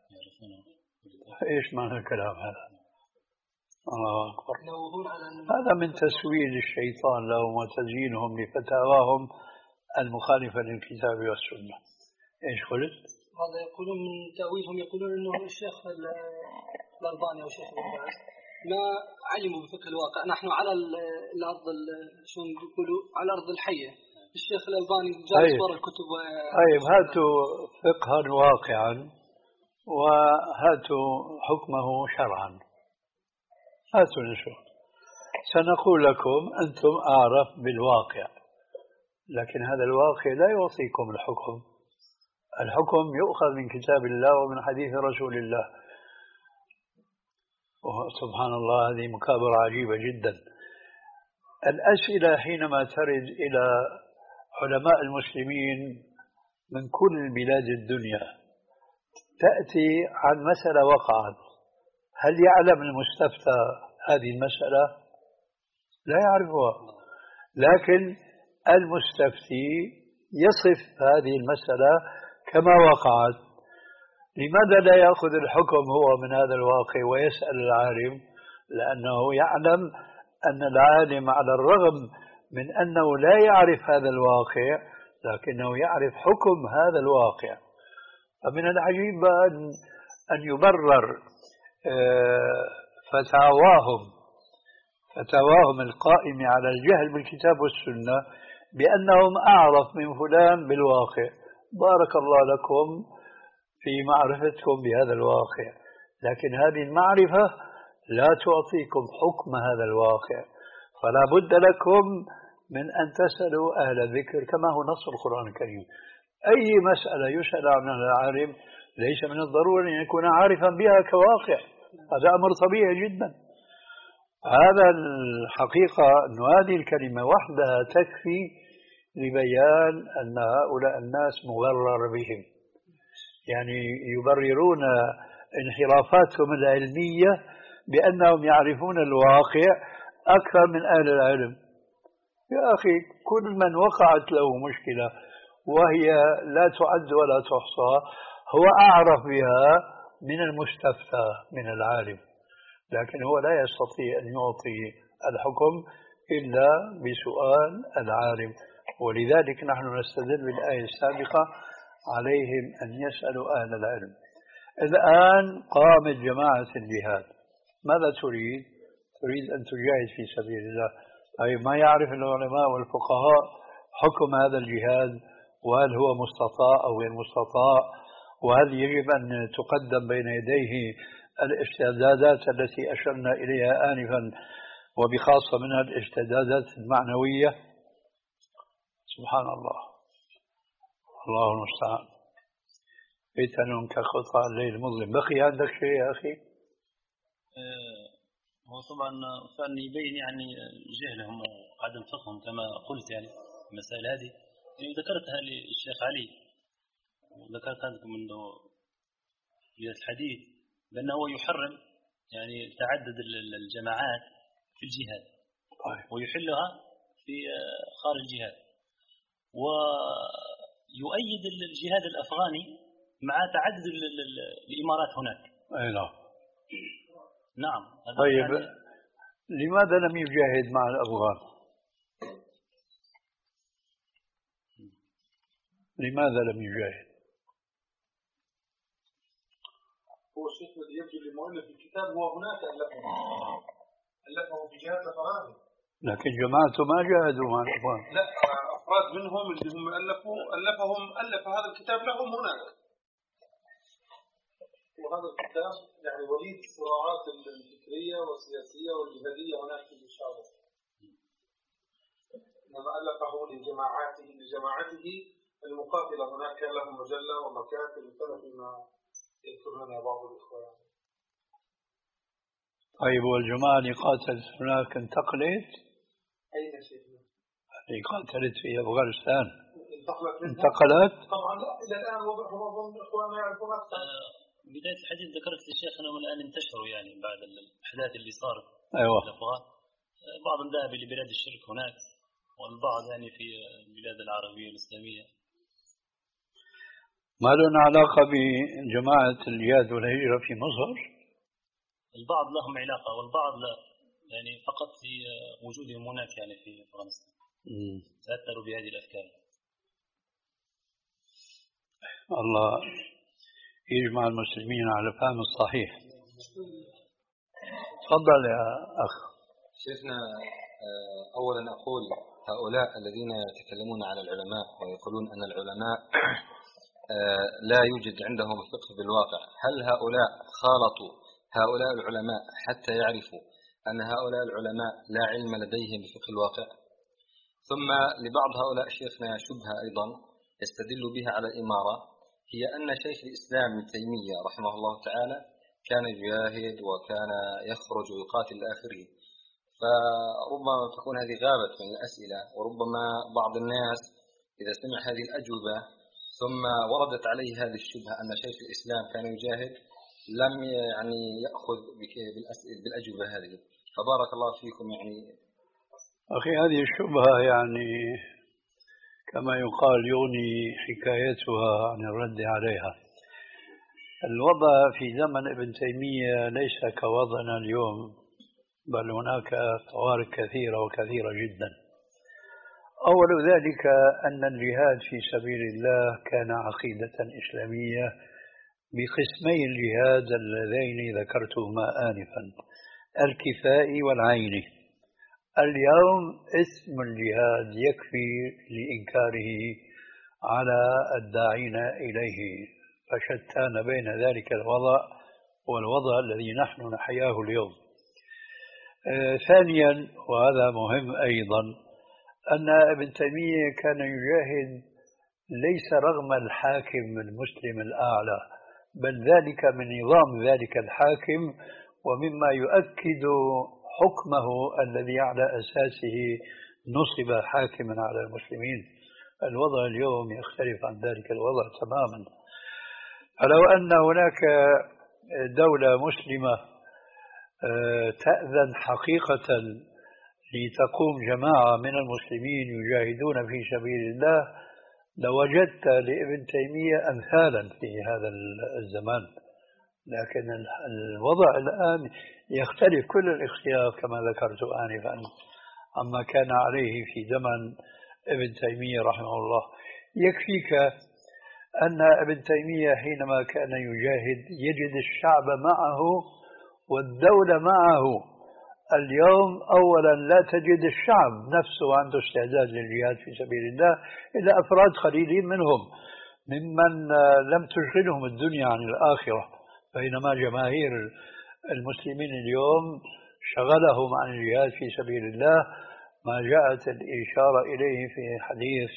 إيش معنى الكلام هذا؟ الله أكبر. هذا من تسويل الشيطان لهم وتزيينهم لفتاواهم المخالفة للكتاب والسنة. إيش قلت؟ هذا يقولون من تأويلهم، يقولون أنه الشيخ الألباني أو الشيخ ابن باز ما علموا بفقه الواقع. نحن على الأرض شلون يقولوا على الأرض الحية، الشيخ الألباني جالس برا الكتب. طيب هاتوا فقها واقعا وهاتوا حكمه شرعا، هاتوا نشوف. سنقول لكم أنتم أعرف بالواقع، لكن هذا الواقع لا يعطيكم الحكم. الحكم يؤخذ من كتاب الله ومن حديث رسول الله. سبحان الله، هذه مكابرة عجيبة جدا. الأسئلة حينما ترد إلى علماء المسلمين من كل بلاد الدنيا تأتي عن مسألة وقعت، هل يعلم المستفتى هذه المسألة؟ لا يعرفها، لكن المستفتي يصف هذه المسألة كما وقعت. لماذا لا يأخذ الحكم هو من هذا الواقع ويسأل العالم؟ لأنه يعلم أن العالم على الرغم من أنه لا يعرف هذا الواقع لكنه يعرف حكم هذا الواقع. فمن العجيب أن أن يبرر فتاواهم فتاواهم القائمة على الجهل بالكتاب والسنة بأنهم أعرف من فلان بالواقع. بارك الله لكم في معرفتكم بهذا الواقع، لكن هذه المعرفة لا تعطيكم حكم هذا الواقع. فلا بد لكم من أن تسألوا أهل الذكر كما هو نص القرآن الكريم. أي مسألة يسأل عنها العالم ليس من الضروري أن يكون عارفا بها كواقع، هذا أمر طبيعي جدا. هذا الحقيقة أن هذه الكلمة وحدها تكفي لبيان أن هؤلاء الناس مغرر بهم، يعني يبررون انحرافاتهم العلمية بأنهم يعرفون الواقع أكثر من أهل العلم. يا أخي، كل من وقعت له مشكلة وهي لا تعد ولا تحصى هو أعرف بها من المستفتى من العالم، لكن هو لا يستطيع أن يعطي الحكم إلا بسؤال العالم. ولذلك نحن نستدل بالآية السابقة عليهم أن يسألوا أهل العلم. الآن قامت جماعة الجهاد، ماذا تريد؟ تريد أن تجاهد في سبيل الله. طيب ما يعرف العلماء والفقهاء حكم هذا الجهاد، وهل هو مستطاع أو غير مستطاع، وهل يجب أن تقدم بين يديه الاستعدادات التي أشرنا إليها آنفا، وبخاصة منها الاستعدادات المعنوية. سبحان الله، الله المستعان. فتن كقطع الليل المظلم. بقي عندك شيء يا أخي؟ آه هو طبعا كان يبين يعني جهلهم وعدم فقههم كما قلت يعني المسائل هذه. يعني ذكرتها للشيخ علي وذكرت لكم منه في الحديث بأنه يحرم يعني تعدد الجماعات في الجهاد ويحلها في خارج الجهاد، ويؤيد الجهاد الأفغاني مع تعدد الإمارات هناك. أي نعم. نعم. طيب يعني لماذا لم يجاهد مع الأفغان؟ لماذا لم يجاهد؟ هو الشيخ الذي يبدو للمؤلف الكتاب هو هناك ألفه ألفه في جهات الأفغان، لكن جماعته ما جاهدوا مع الأفغان. لا، أفراد منهم اللي هم ألفوا ألفهم ألف هذا الكتاب لهم هناك. وهذا الكتاب يعني وليد الصراعات الفكرية والسياسية والجهادية هناك في الشعب، إنما ألفه لجماعاته لجماعته المقاتلة هناك، كان لهم مجلة ومكاتب وكذا فيما يذكر لنا بعض الإخوان. طيب والجماعة اللي قاتلت هناك انتقلت؟ أين شيخنا؟ اللي قاتلت في أفغانستان انتقلت منها؟ انتقلت؟ طبعا لا، إلى الآن وضعهم أظن إخواننا يعرفون أكثر. بداية الحديث ذكرت للشيخ أنهم الآن انتشروا يعني بعد الأحداث اللي صارت. أيوة. في الأفغان بعضهم ذهب لبلاد الشرك هناك والبعض يعني في البلاد العربية الإسلامية. ما لنا علاقة بجماعة الجهاد والهجرة في مصر؟ البعض لهم علاقة والبعض لا، يعني فقط في وجودهم هناك يعني في أفغانستان تأثروا بهذه الأفكار. الله يجمع المسلمين على الفهم الصحيح. تفضل يا أخ. شيخنا، أولا أقول هؤلاء الذين يتكلمون على العلماء ويقولون أن العلماء لا يوجد عندهم فقه بالواقع، هل هؤلاء خالطوا هؤلاء العلماء حتى يعرفوا أن هؤلاء العلماء لا علم لديهم بفقه الواقع؟ ثم لبعض هؤلاء شيخنا شبهة أيضا يستدل بها على الإمارة، هي أن شيخ الإسلام ابن تيمية رحمه الله تعالى كان يجاهد وكان يخرج ويقاتل لآخره، فربما تكون هذه غابت من الأسئلة، وربما بعض الناس إذا سمع هذه الأجوبة ثم وردت عليه هذه الشبهة أن شيخ الإسلام كان يجاهد لم يعني يأخذ بالأجوبة هذه، فبارك الله فيكم. يعني أخي هذه الشبهة يعني كما يقال يغني حكايتها عن الرد عليها. الوضع في زمن ابن تيمية ليس كوضعنا اليوم، بل هناك طوارئ كثيرة وكثيرة جدا. أول ذلك أن الجهاد في سبيل الله كان عقيدة إسلامية بقسمي الجهاد اللذين ذكرتهما آنفا، الكفائي والعيني. اليوم اسم الجهاد يكفي لإنكاره على الداعين إليه، فشتان بين ذلك الوضع والوضع الذي نحن نحياه اليوم. آه ثانيا، وهذا مهم أيضا، أن ابن تيمية كان يجاهد ليس رغم الحاكم المسلم الأعلى، بل ذلك من نظام ذلك الحاكم ومما يؤكد حكمه الذي على أساسه نصب حاكما على المسلمين. الوضع اليوم يختلف عن ذلك الوضع تماما. فلو أن هناك دولة مسلمة تأذن حقيقة لتقوم جماعة من المسلمين يجاهدون في سبيل الله لوجدت لابن تيمية أمثالا في هذا الزمان، لكن الوضع الآن يختلف كل الاختلاف كما ذكرت آنفا عما كان عليه في زمن ابن تيمية رحمه الله. يكفيك أن ابن تيمية حينما كان يجاهد يجد الشعب معه والدولة معه. اليوم أولا لا تجد الشعب نفسه عنده استعداد للجهاد في سبيل الله إلا أفراد قليلين منهم ممن لم تشغلهم الدنيا عن الآخرة، بينما جماهير المسلمين اليوم شغلهم عن الجهاد في سبيل الله ما جاءت الإشارة إليه في حديث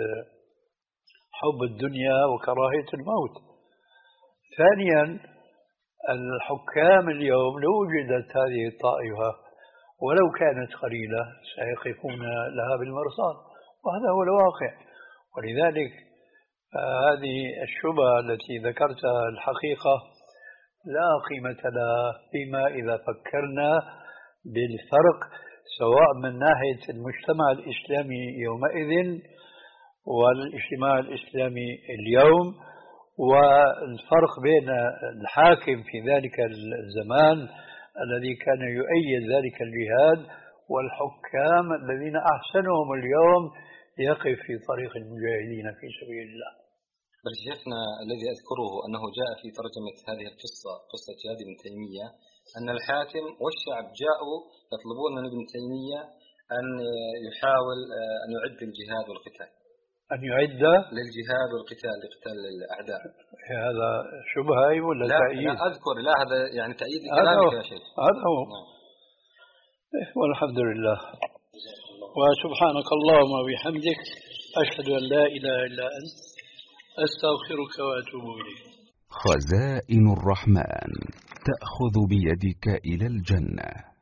حب الدنيا وكراهية الموت. ثانيا، الحكام اليوم لو وجدت هذه الطائفة ولو كانت قليلة سيقفون لها بالمرصاد، وهذا هو الواقع. ولذلك هذه الشبهة التي ذكرتها الحقيقة لا قيمة لها فيما إذا فكرنا بالفرق سواء من ناحية المجتمع الإسلامي يومئذ والاجتماع الإسلامي اليوم، والفرق بين الحاكم في ذلك الزمان الذي كان يؤيد ذلك الجهاد والحكام الذين أحسنهم اليوم يقف في طريق المجاهدين في سبيل الله. بل شيخنا الذي أذكره أنه جاء في ترجمة هذه القصة، قصة جهاد ابن تيمية، أن الحاكم والشعب جاءوا يطلبون من ابن تيمية أن يحاول أن يعد الجهاد والقتال، أن يعد للجهاد والقتال لقتال الأعداء. هذا شبهة ولا لا تأييد؟ لا أذكر، لا هذا يعني تأييد كلامك يا شيخ. هذا هو. نعم. والحمد لله، وسبحانك اللهم وبحمدك أشهد أن لا إله إلا أنت أستغفرك وأتوب إليك. خزائن الرحمن تأخذ بيدك إلى الجنة.